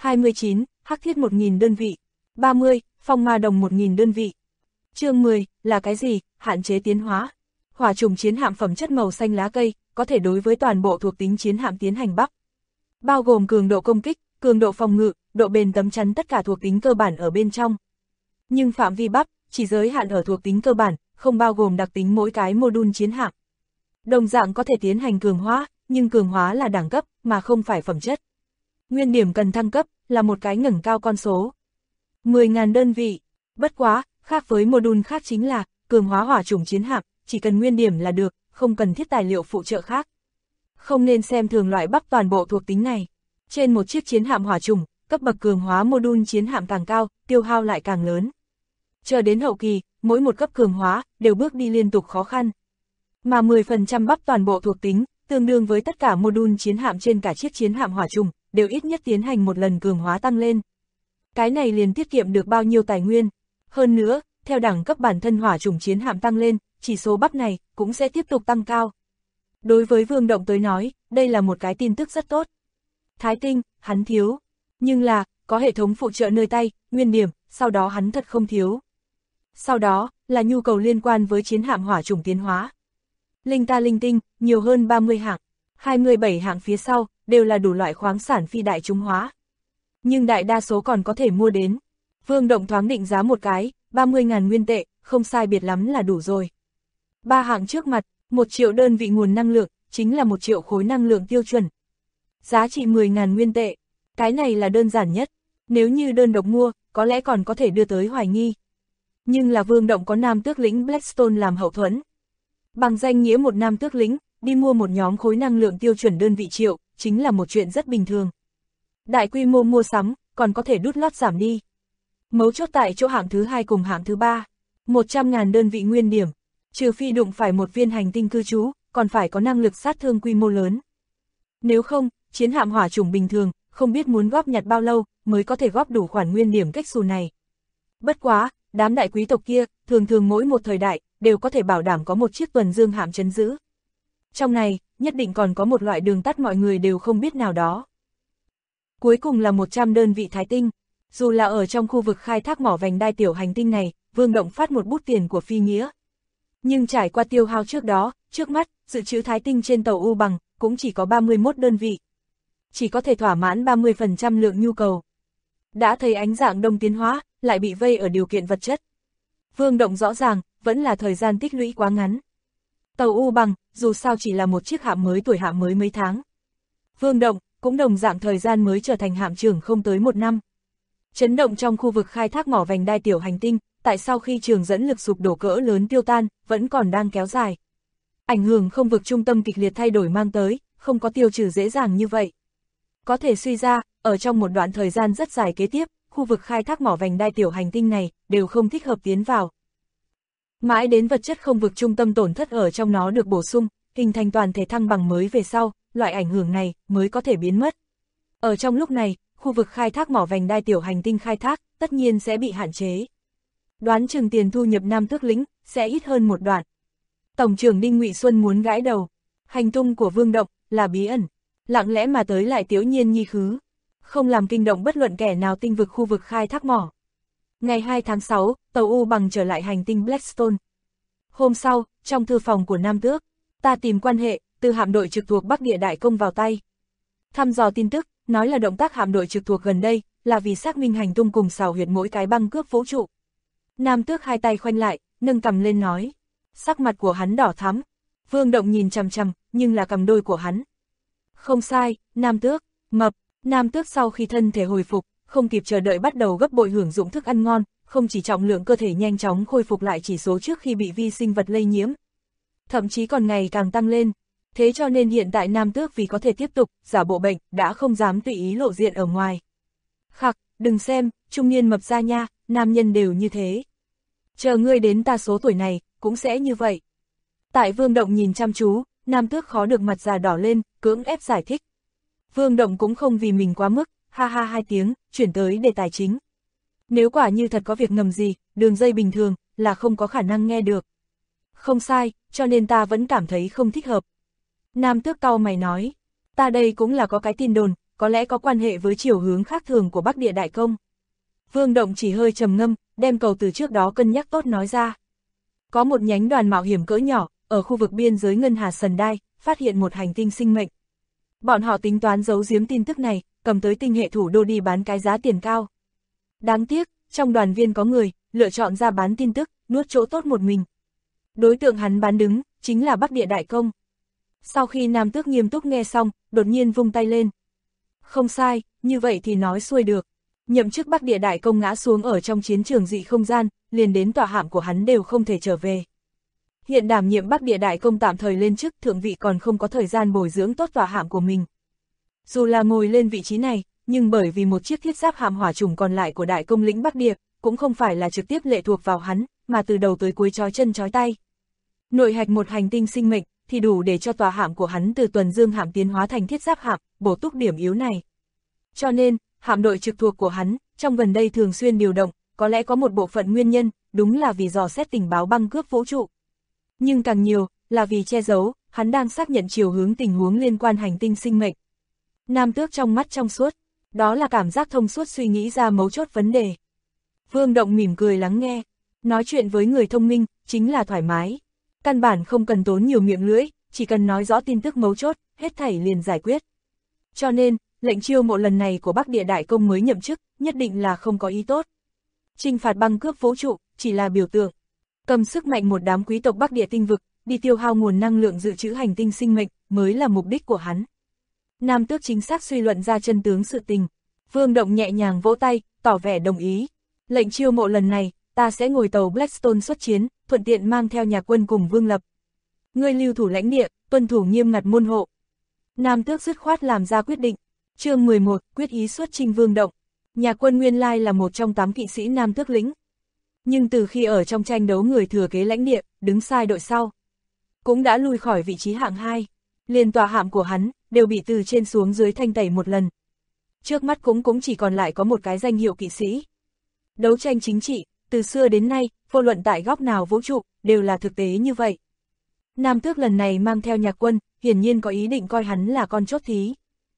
29. Hắc thiết 1.000 đơn vị. 30. Phong ma đồng 1.000 đơn vị. Chương 10, là cái gì? Hạn chế tiến hóa. Hỏa trùng chiến hạm phẩm chất màu xanh lá cây, có thể đối với toàn bộ thuộc tính chiến hạm tiến hành bắp. Bao gồm cường độ công kích, cường độ phòng ngự, độ bền tấm chắn tất cả thuộc tính cơ bản ở bên trong. Nhưng phạm vi bắp, chỉ giới hạn ở thuộc tính cơ bản, không bao gồm đặc tính mỗi cái module chiến hạm. Đồng dạng có thể tiến hành cường hóa, nhưng cường hóa là đẳng cấp, mà không phải phẩm chất. Nguyên điểm cần thăng cấp, là một cái ngẩng cao con số. 10.000 đơn vị. Bất quá, khác với module khác chính là, cường hóa hỏa trùng chiến hạm, chỉ cần nguyên điểm là được, không cần thiết tài liệu phụ trợ khác. Không nên xem thường loại bắp toàn bộ thuộc tính này. Trên một chiếc chiến hạm hỏa trùng, cấp bậc cường hóa module chiến hạm càng cao, tiêu hao lại càng lớn. Chờ đến hậu kỳ, mỗi một cấp cường hóa, đều bước đi liên tục khó khăn. Mà 10% bắp toàn bộ thuộc tính, tương đương với tất cả module chiến hạm trên cả chiếc chiến hạm hỏa trùng, đều ít nhất tiến hành một lần cường hóa tăng lên. Cái này liền tiết kiệm được bao nhiêu tài nguyên. Hơn nữa, theo đẳng cấp bản thân hỏa trùng chiến hạm tăng lên, chỉ số bắp này cũng sẽ tiếp tục tăng cao. Đối với Vương Động tới nói, đây là một cái tin tức rất tốt. Thái tinh, hắn thiếu. Nhưng là, có hệ thống phụ trợ nơi tay, nguyên điểm, sau đó hắn thật không thiếu. Sau đó, là nhu cầu liên quan với chiến hạm hỏa trùng tiến hóa. Linh ta linh tinh, nhiều hơn 30 hạng. 27 hạng phía sau, đều là đủ loại khoáng sản phi đại chúng hóa. Nhưng đại đa số còn có thể mua đến. Vương Động thoáng định giá một cái, 30.000 nguyên tệ, không sai biệt lắm là đủ rồi. 3 hạng trước mặt, 1 triệu đơn vị nguồn năng lượng, chính là 1 triệu khối năng lượng tiêu chuẩn. Giá trị 10.000 nguyên tệ, cái này là đơn giản nhất. Nếu như đơn độc mua, có lẽ còn có thể đưa tới hoài nghi. Nhưng là Vương Động có nam tước lĩnh Blackstone làm hậu thuẫn. Bằng danh nghĩa một nam tước lĩnh, đi mua một nhóm khối năng lượng tiêu chuẩn đơn vị triệu, chính là một chuyện rất bình thường. Đại quy mô mua sắm, còn có thể đút lót giảm đi. Mấu chốt tại chỗ hạng thứ 2 cùng hạng thứ 3, 100.000 đơn vị nguyên điểm, trừ phi đụng phải một viên hành tinh cư trú, còn phải có năng lực sát thương quy mô lớn. Nếu không, chiến hạm hỏa trùng bình thường, không biết muốn góp nhặt bao lâu, mới có thể góp đủ khoản nguyên điểm cách xù này. Bất quá, đám đại quý tộc kia, thường thường mỗi một thời đại, đều có thể bảo đảm có một chiếc tuần dương hạm trấn giữ. Trong này, nhất định còn có một loại đường tắt mọi người đều không biết nào đó. Cuối cùng là 100 đơn vị thái tinh. Dù là ở trong khu vực khai thác mỏ vành đai tiểu hành tinh này, Vương Động phát một bút tiền của phi nghĩa. Nhưng trải qua tiêu hao trước đó, trước mắt, dự trữ thái tinh trên tàu U Bằng, cũng chỉ có 31 đơn vị. Chỉ có thể thỏa mãn 30% lượng nhu cầu. Đã thấy ánh dạng đông tiến hóa, lại bị vây ở điều kiện vật chất. Vương Động rõ ràng, vẫn là thời gian tích lũy quá ngắn. Tàu U Bằng, dù sao chỉ là một chiếc hạm mới tuổi hạm mới mấy tháng. Vương Động, cũng đồng dạng thời gian mới trở thành hạm trưởng không tới 1 năm. Chấn động trong khu vực khai thác mỏ vành đai tiểu hành tinh, tại sau khi trường dẫn lực sụp đổ cỡ lớn tiêu tan, vẫn còn đang kéo dài. Ảnh hưởng không vực trung tâm kịch liệt thay đổi mang tới, không có tiêu trừ dễ dàng như vậy. Có thể suy ra, ở trong một đoạn thời gian rất dài kế tiếp, khu vực khai thác mỏ vành đai tiểu hành tinh này, đều không thích hợp tiến vào. Mãi đến vật chất không vực trung tâm tổn thất ở trong nó được bổ sung, hình thành toàn thể thăng bằng mới về sau, loại ảnh hưởng này mới có thể biến mất. Ở trong lúc này, khu vực khai thác mỏ vành đai tiểu hành tinh khai thác, tất nhiên sẽ bị hạn chế. Đoán chừng tiền thu nhập nam tước lĩnh, sẽ ít hơn một đoạn. Tổng trưởng Đinh Ngụy Xuân muốn gãi đầu. Hành tung của Vương Động, là bí ẩn. Lặng lẽ mà tới lại tiểu nhiên nhi khứ. Không làm kinh động bất luận kẻ nào tinh vực khu vực khai thác mỏ. Ngày 2 tháng 6, tàu U Bằng trở lại hành tinh Blackstone. Hôm sau, trong thư phòng của Nam Tước, ta tìm quan hệ, từ hạm đội trực thuộc Bắc Địa Đại Công vào tay. Thăm dò tin tức, nói là động tác hạm đội trực thuộc gần đây, là vì xác minh hành tung cùng xào huyệt mỗi cái băng cướp vũ trụ. Nam Tước hai tay khoanh lại, nâng cằm lên nói. Sắc mặt của hắn đỏ thắm. Vương Động nhìn chằm chằm, nhưng là cằm đôi của hắn. Không sai, Nam Tước, mập. Nam Tước sau khi thân thể hồi phục, không kịp chờ đợi bắt đầu gấp bội hưởng dụng thức ăn ngon, không chỉ trọng lượng cơ thể nhanh chóng khôi phục lại chỉ số trước khi bị vi sinh vật lây nhiễm. Thậm chí còn ngày càng tăng lên. Thế cho nên hiện tại Nam Tước vì có thể tiếp tục, giả bộ bệnh, đã không dám tùy ý lộ diện ở ngoài. Khặc, đừng xem, trung niên mập ra nha, nam nhân đều như thế. Chờ ngươi đến ta số tuổi này, cũng sẽ như vậy. Tại Vương Động nhìn chăm chú, Nam Tước khó được mặt già đỏ lên, cưỡng ép giải thích. Vương Động cũng không vì mình quá mức, ha ha 2 tiếng, chuyển tới đề tài chính. Nếu quả như thật có việc ngầm gì, đường dây bình thường, là không có khả năng nghe được. Không sai, cho nên ta vẫn cảm thấy không thích hợp. Nam Tước cau mày nói, ta đây cũng là có cái tin đồn, có lẽ có quan hệ với chiều hướng khác thường của Bắc Địa Đại Công. Vương Động chỉ hơi trầm ngâm, đem cầu từ trước đó cân nhắc tốt nói ra. Có một nhánh đoàn mạo hiểm cỡ nhỏ, ở khu vực biên giới Ngân Hà Sần Đai, phát hiện một hành tinh sinh mệnh. Bọn họ tính toán giấu giếm tin tức này, cầm tới tinh hệ thủ đô đi bán cái giá tiền cao. Đáng tiếc, trong đoàn viên có người, lựa chọn ra bán tin tức, nuốt chỗ tốt một mình. Đối tượng hắn bán đứng, chính là Bắc Địa Đại Công. Sau khi Nam Tước nghiêm túc nghe xong, đột nhiên vung tay lên. Không sai, như vậy thì nói xuôi được. Nhậm chức Bắc Địa Đại Công ngã xuống ở trong chiến trường dị không gian, liền đến tòa hạm của hắn đều không thể trở về. Hiện đảm nhiệm Bắc Địa Đại Công tạm thời lên chức thượng vị còn không có thời gian bồi dưỡng tốt tòa hạm của mình. Dù là ngồi lên vị trí này, nhưng bởi vì một chiếc thiết giáp hạm hỏa trùng còn lại của đại công lĩnh Bắc Địa, cũng không phải là trực tiếp lệ thuộc vào hắn, mà từ đầu tới cuối trói chân trói tay. Nội hạch một hành tinh sinh mệnh, thì đủ để cho tòa hạm của hắn từ tuần dương hạm tiến hóa thành thiết giáp hạm, bổ túc điểm yếu này. Cho nên, hạm đội trực thuộc của hắn, trong gần đây thường xuyên điều động, có lẽ có một bộ phận nguyên nhân, đúng là vì dò xét tình báo băng cướp vũ trụ. Nhưng càng nhiều, là vì che giấu, hắn đang xác nhận chiều hướng tình huống liên quan hành tinh sinh mệnh. Nam Tước trong mắt trong suốt, đó là cảm giác thông suốt suy nghĩ ra mấu chốt vấn đề. Vương Động mỉm cười lắng nghe, nói chuyện với người thông minh, chính là thoải mái. Căn bản không cần tốn nhiều miệng lưỡi, chỉ cần nói rõ tin tức mấu chốt, hết thảy liền giải quyết. Cho nên, lệnh chiêu mộ lần này của Bắc Địa Đại Công mới nhậm chức, nhất định là không có ý tốt. Chinh phạt băng cướp vũ trụ, chỉ là biểu tượng. Cầm sức mạnh một đám quý tộc Bắc Địa tinh vực, đi tiêu hao nguồn năng lượng dự trữ hành tinh sinh mệnh, mới là mục đích của hắn. Nam Tước chính xác suy luận ra chân tướng sự tình. Vương Động nhẹ nhàng vỗ tay, tỏ vẻ đồng ý. Lệnh chiêu mộ lần này, ta sẽ ngồi tàu Blackstone xuất chiến, thuận tiện mang theo nhà quân cùng Vương Lập. Ngươi lưu thủ lãnh địa, tuân thủ nghiêm ngặt môn hộ. Nam Tước dứt khoát làm ra quyết định. Chương 11, quyết ý xuất chinh Vương Động. Nhà quân nguyên lai là một trong 8 kỵ sĩ Nam Tước lĩnh. Nhưng từ khi ở trong tranh đấu người thừa kế lãnh địa, đứng sai đội sau, cũng đã lui khỏi vị trí hạng 2. Liền tòa hạm của hắn, đều bị từ trên xuống dưới thanh tẩy một lần. Trước mắt cũng chỉ còn lại có một cái danh hiệu kỵ sĩ. Đấu tranh chính trị, từ xưa đến nay, vô luận tại góc nào vũ trụ, đều là thực tế như vậy. Nam Tước lần này mang theo nhạc quân, hiển nhiên có ý định coi hắn là con chốt thí.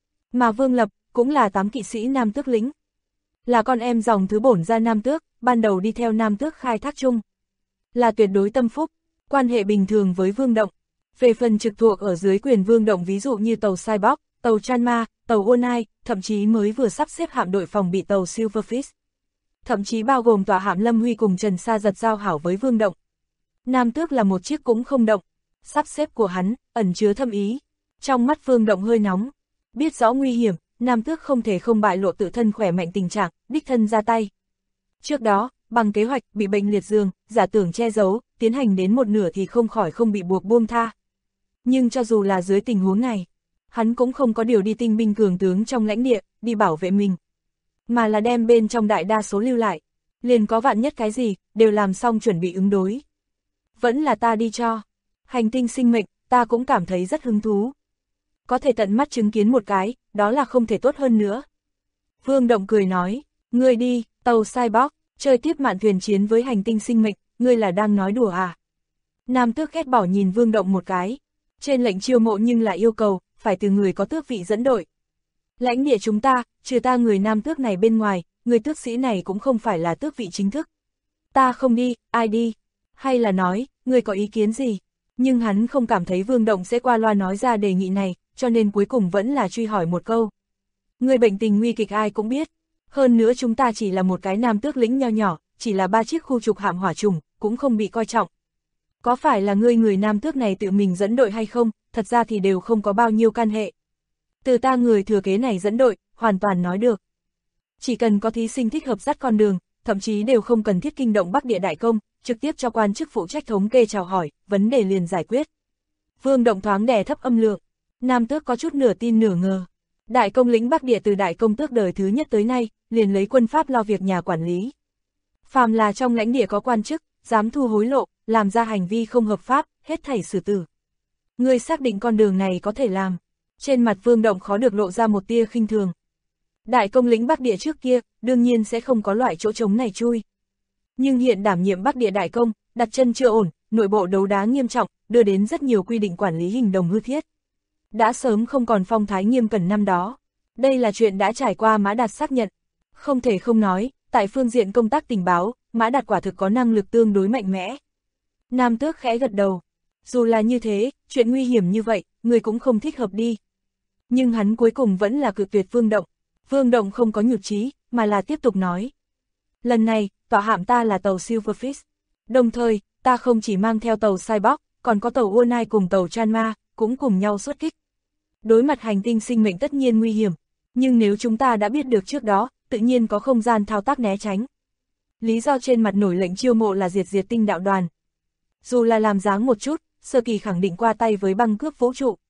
Mà Vương Lập, cũng là 8 kỵ sĩ Nam Tước lĩnh. Là con em dòng thứ bổn ra Nam Tước, ban đầu đi theo Nam Tước khai thác chung. Là tuyệt đối tâm phúc, quan hệ bình thường với Vương Động. Về phần trực thuộc ở dưới quyền Vương Động ví dụ như tàu Cyborg, tàu Chanma, tàu Onai, thậm chí mới vừa sắp xếp hạm đội phòng bị tàu Silverfish. Thậm chí bao gồm tòa hạm Lâm Huy cùng Trần Sa Giật giao hảo với Vương Động. Nam Tước là một chiếc cũng không động. Sắp xếp của hắn, ẩn chứa thâm ý. Trong mắt Vương Động hơi nóng. Biết rõ nguy hiểm, Nam Tước không thể không bại lộ tự thân khỏe mạnh tình trạng, đích thân ra tay. Trước đó, bằng kế hoạch bị bệnh liệt giường, giả tưởng che giấu, tiến hành đến một nửa thì không khỏi không bị buộc buông tha. Nhưng cho dù là dưới tình huống này, hắn cũng không có điều đi tinh binh cường tướng trong lãnh địa, đi bảo vệ mình. Mà là đem bên trong đại đa số lưu lại. Liền có vạn nhất cái gì, đều làm xong chuẩn bị ứng đối. Vẫn là ta đi cho. Hành tinh sinh mệnh, ta cũng cảm thấy rất hứng thú. Có thể tận mắt chứng kiến một cái, đó là không thể tốt hơn nữa. Vương Động cười nói, ngươi đi, tàu Cyborg, chơi tiếp mạn thuyền chiến với hành tinh sinh mệnh, ngươi là đang nói đùa à? Nam Tước ghét bỏ nhìn Vương Động một cái. Trên lệnh chiêu mộ nhưng lại yêu cầu, phải từ người có tước vị dẫn đội. Lãnh địa chúng ta, trừ ta người Nam Tước này bên ngoài, người tước sĩ này cũng không phải là tước vị chính thức. Ta không đi, ai đi? Hay là nói, người có ý kiến gì? Nhưng hắn không cảm thấy Vương Động sẽ qua loa nói ra đề nghị này, cho nên cuối cùng vẫn là truy hỏi một câu. Người bệnh tình nguy kịch ai cũng biết. Hơn nữa chúng ta chỉ là một cái Nam Tước lĩnh nho nhỏ, chỉ là 3 chiếc khu trục hạm hỏa trùng, cũng không bị coi trọng. Có phải là người Nam Tước này tự mình dẫn đội hay không, thật ra thì đều không có bao nhiêu can hệ. Từ ta người thừa kế này dẫn đội, hoàn toàn nói được. Chỉ cần có thí sinh thích hợp dắt con đường, thậm chí đều không cần thiết kinh động Bắc Địa Đại Công, trực tiếp cho quan chức phụ trách thống kê chào hỏi, vấn đề liền giải quyết. Vương Động thoáng đè thấp âm lượng, Nam Tước có chút nửa tin nửa ngờ. Đại Công lĩnh Bắc Địa từ Đại Công Tước đời thứ nhất tới nay, liền lấy quân pháp lo việc nhà quản lý. Phàm là trong lãnh địa có quan chức, dám thu hối lộ, làm ra hành vi không hợp pháp, hết thảy xử tử. Người xác định con đường này có thể làm. Trên mặt Vương Động khó được lộ ra một tia khinh thường. Đại Công lĩnh Bắc Địa trước kia, đương nhiên sẽ không có loại chỗ trống này chui. Nhưng hiện đảm nhiệm Bắc Địa Đại Công, đặt chân chưa ổn, nội bộ đấu đá nghiêm trọng, đưa đến rất nhiều quy định quản lý hình đồng hư thiết. Đã sớm không còn phong thái nghiêm cẩn năm đó. Đây là chuyện đã trải qua Mã Đạt xác nhận. Không thể không nói, tại phương diện công tác tình báo, Mã Đạt quả thực có năng lực tương đối mạnh mẽ. Nam Tước khẽ gật đầu. Dù là như thế, chuyện nguy hiểm như vậy, người cũng không thích hợp đi. Nhưng hắn cuối cùng vẫn là cự tuyệt Vương Động. Vương Động không có nhụt chí, mà là tiếp tục nói. Lần này, tọa hạm ta là tàu Silverfish. Đồng thời, ta không chỉ mang theo tàu Cyborg, còn có tàu Onai cùng tàu Chanma, cũng cùng nhau xuất kích. Đối mặt hành tinh sinh mệnh tất nhiên nguy hiểm, nhưng nếu chúng ta đã biết được trước đó, tự nhiên có không gian thao tác né tránh. Lý do trên mặt nổi lệnh chiêu mộ là diệt tinh đạo đoàn. Dù là làm dáng một chút, sơ kỳ khẳng định qua tay với băng cướp vũ trụ.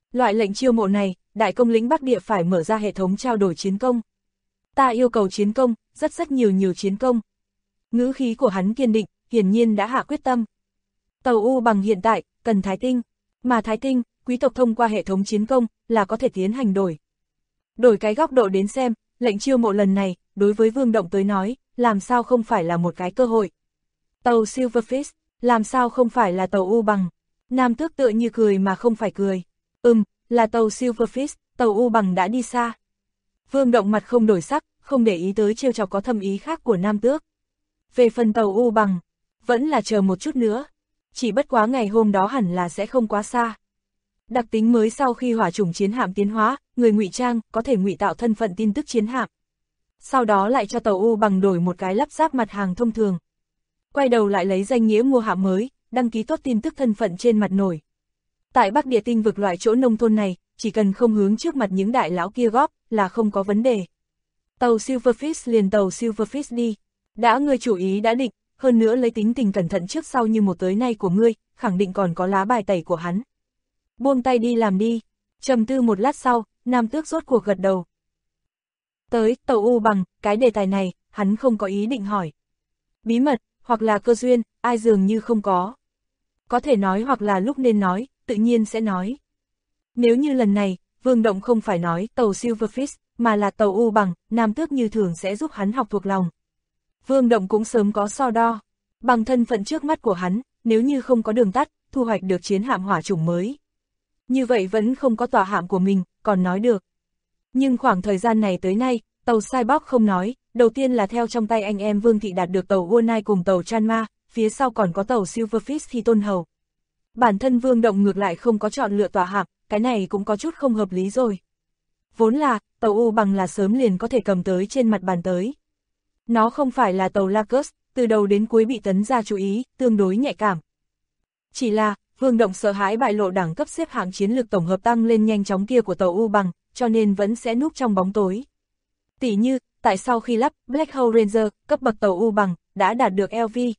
Loại lệnh chiêu mộ này, đại công lĩnh Bắc Địa phải mở ra hệ thống trao đổi chiến công. Ta yêu cầu chiến công, rất nhiều chiến công. Ngữ khí của hắn kiên định, hiển nhiên đã hạ quyết tâm. Tàu U Bằng hiện tại, cần Thái Tinh. Mà Thái Tinh, quý tộc thông qua hệ thống chiến công, là có thể tiến hành đổi. Đổi cái góc độ đến xem, lệnh chiêu mộ lần này, đối với Vương Động tới nói, làm sao không phải là một cái cơ hội. Tàu Silverfish, làm sao không phải là tàu U Bằng. Nam Tước tựa như cười mà không phải cười. Là tàu Silverfish, tàu U Bằng đã đi xa. Vương Động mặt không đổi sắc, không để ý tới trêu chọc có thâm ý khác của Nam Tước. Về phần tàu U Bằng, vẫn là chờ một chút nữa. Chỉ bất quá ngày hôm đó hẳn là sẽ không quá xa. Đặc tính mới sau khi hỏa chủng chiến hạm tiến hóa, người ngụy trang có thể ngụy tạo thân phận tin tức chiến hạm. Sau đó lại cho tàu U Bằng đổi một cái lắp ráp mặt hàng thông thường. Quay đầu lại lấy danh nghĩa mua hạm mới, đăng ký tốt tin tức thân phận trên mặt nổi. Tại Bắc Địa tinh vực loại chỗ nông thôn này, chỉ cần không hướng trước mặt những đại lão kia góp, là không có vấn đề. Tàu Silverfish liền tàu Silverfish đi. Đã ngươi chủ ý đã định, hơn nữa lấy tính tình cẩn thận trước sau như một tới nay của ngươi, khẳng định còn có lá bài tẩy của hắn. Buông tay đi làm đi. Trầm tư một lát sau, Nam Tước rốt cuộc gật đầu. Tới, tàu U Bằng, cái đề tài này, hắn không có ý định hỏi. Bí mật, hoặc là cơ duyên, ai dường như không có. Có thể nói hoặc là lúc nên nói, tự nhiên sẽ nói. Nếu như lần này, Vương Động không phải nói tàu Silverfish, mà là tàu U Bằng, Nam Tước như thường sẽ giúp hắn học thuộc lòng. Vương Động cũng sớm có so đo. Bằng thân phận trước mắt của hắn, nếu như không có đường tắt, thu hoạch được chiến hạm hỏa chủng mới. Như vậy vẫn không có tòa hạm của mình, còn nói được. Nhưng khoảng thời gian này tới nay, tàu Cyborg không nói, đầu tiên là theo trong tay anh em Vương Thị đạt được tàu Wonai cùng tàu Chanma, phía sau còn có tàu Silverfish thì tôn hầu. Bản thân Vương Động ngược lại không có chọn lựa tòa hạm, cái này cũng có chút không hợp lý rồi. Vốn là, tàu U Bằng là sớm liền có thể cầm tới trên mặt bàn tới. Nó không phải là tàu Lacus, từ đầu đến cuối bị Tấn gia chú ý, tương đối nhạy cảm. Chỉ là, Vương Động sợ hãi bại lộ đẳng cấp xếp hạng chiến lược tổng hợp tăng lên nhanh chóng kia của tàu U Bằng, cho nên vẫn sẽ núp trong bóng tối. Tỉ như, tại sau khi lắp Black Hole Ranger, cấp bậc tàu U Bằng, đã đạt được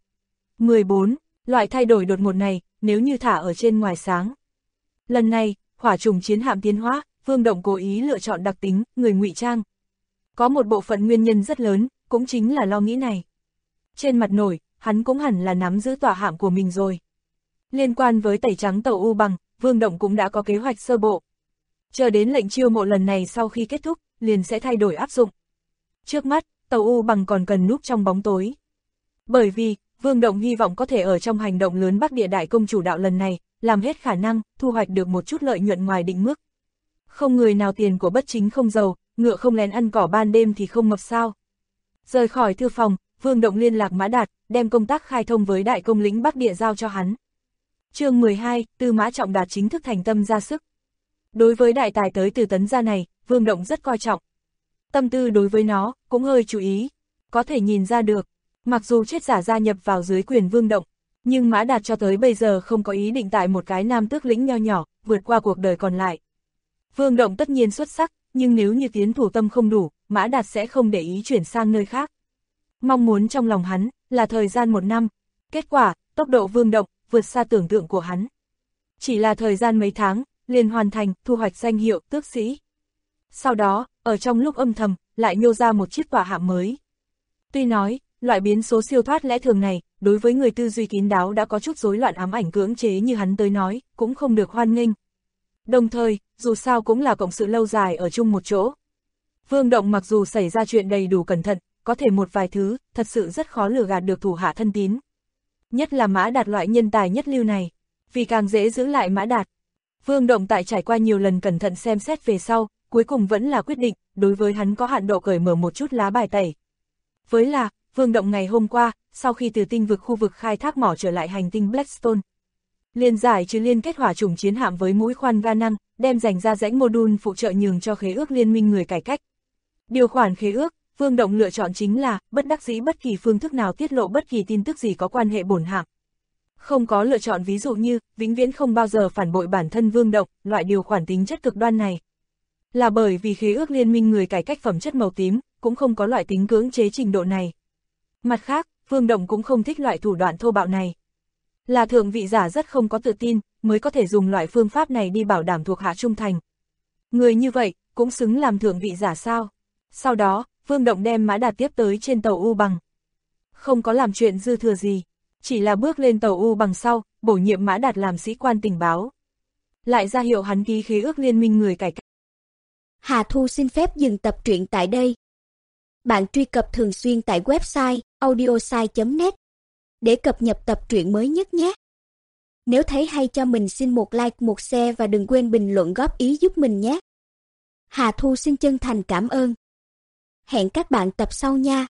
LV-14, loại thay đổi đột ngột này, nếu như thả ở trên ngoài sáng. Lần này, hỏa trùng chiến hạm tiến hóa, Vương Động cố ý lựa chọn đặc tính, người ngụy trang. Có một bộ phận nguyên nhân rất lớn, cũng chính là lo nghĩ này. Trên mặt nổi, hắn cũng hẳn là nắm giữ tòa hạm của mình rồi. Liên quan với tẩy trắng tàu U Bằng, Vương Động cũng đã có kế hoạch sơ bộ. Chờ đến lệnh chiêu mộ lần này sau khi kết thúc, liền sẽ thay đổi áp dụng. Trước mắt, tàu U Bằng còn cần núp trong bóng tối. Bởi vì, Vương Động hy vọng có thể ở trong hành động lớn Bắc Địa đại công chủ đạo lần này, làm hết khả năng, thu hoạch được một chút lợi nhuận ngoài định mức. Không người nào tiền của bất chính không giàu, ngựa không lén ăn cỏ ban đêm thì không mập sao. Rời khỏi thư phòng, Vương Động liên lạc Mã Đạt, đem công tác khai thông với đại công lĩnh Bắc Địa giao cho hắn. Chương 12, Tư Mã Trọng Đạt chính thức thành tâm ra sức. Đối với đại tài tới từ Tấn gia này, Vương Động rất coi trọng. Tâm tư đối với nó, cũng hơi chú ý. Có thể nhìn ra được, mặc dù chết giả gia nhập vào dưới quyền Vương Động, nhưng Mã Đạt cho tới bây giờ không có ý định tại một cái nam tước lĩnh nho nhỏ, vượt qua cuộc đời còn lại. Vương Động tất nhiên xuất sắc, nhưng nếu như tiến thủ tâm không đủ, Mã Đạt sẽ không để ý chuyển sang nơi khác. Mong muốn trong lòng hắn, là thời gian 1 năm. Kết quả, tốc độ Vương Động, vượt xa tưởng tượng của hắn. Chỉ là thời gian mấy tháng, liền hoàn thành, thu hoạch danh hiệu tước sĩ. Sau đó, ở trong lúc âm thầm, lại nhô ra một chiếc tòa hạm mới. Tuy nói, loại biến số siêu thoát lẽ thường này, đối với người tư duy kín đáo đã có chút rối loạn ám ảnh cưỡng chế như hắn tới nói, cũng không được hoan nghênh. Đồng thời, dù sao cũng là cộng sự lâu dài ở chung một chỗ. Vương Động mặc dù xảy ra chuyện đầy đủ cẩn thận, có thể một vài thứ, thật sự rất khó lừa gạt được thủ hạ thân tín. Nhất là Mã Đạt loại nhân tài nhất lưu này, vì càng dễ giữ lại Mã Đạt. Vương Động tại trải qua nhiều lần cẩn thận xem xét về sau, cuối cùng vẫn là quyết định, đối với hắn có hạn độ cởi mở một chút lá bài tẩy. Với là, Vương Động ngày hôm qua, sau khi từ tinh vực khu vực khai thác mỏ trở lại hành tinh Blackstone, liền giải trừ liên kết hỏa chủng chiến hạm với mũi khoan ga năng, đem dành ra rãnh module phụ trợ nhường cho khế ước liên minh người cải cách. Điều khoản khế ước, Vương Động lựa chọn chính là, bất đắc dĩ bất kỳ phương thức nào tiết lộ bất kỳ tin tức gì có quan hệ bổn hạm. Không có lựa chọn ví dụ như, vĩnh viễn không bao giờ phản bội bản thân Vương Động, loại điều khoản tính chất cực đoan này. Là bởi vì khế ước liên minh người cải cách phẩm chất màu tím, cũng không có loại tính cưỡng chế trình độ này. Mặt khác, Vương Động cũng không thích loại thủ đoạn thô bạo này. Là thượng vị giả rất không có tự tin, mới có thể dùng loại phương pháp này đi bảo đảm thuộc hạ trung thành. Người như vậy, cũng xứng làm thượng vị giả sao? Sau đó, Vương Động đem Mã Đạt tiếp tới trên tàu U Bằng. Không có làm chuyện dư thừa gì, chỉ là bước lên tàu U Bằng sau, bổ nhiệm Mã Đạt làm sĩ quan tình báo. Lại ra hiệu hắn ký khế ước liên minh người cải cách. Hà Thu xin phép dừng tập truyện tại đây. Bạn truy cập thường xuyên tại website audiosai.net để cập nhật tập truyện mới nhất nhé. Nếu thấy hay cho mình xin một like, một share và đừng quên bình luận góp ý giúp mình nhé. Hà Thu xin chân thành cảm ơn. Hẹn các bạn tập sau nha.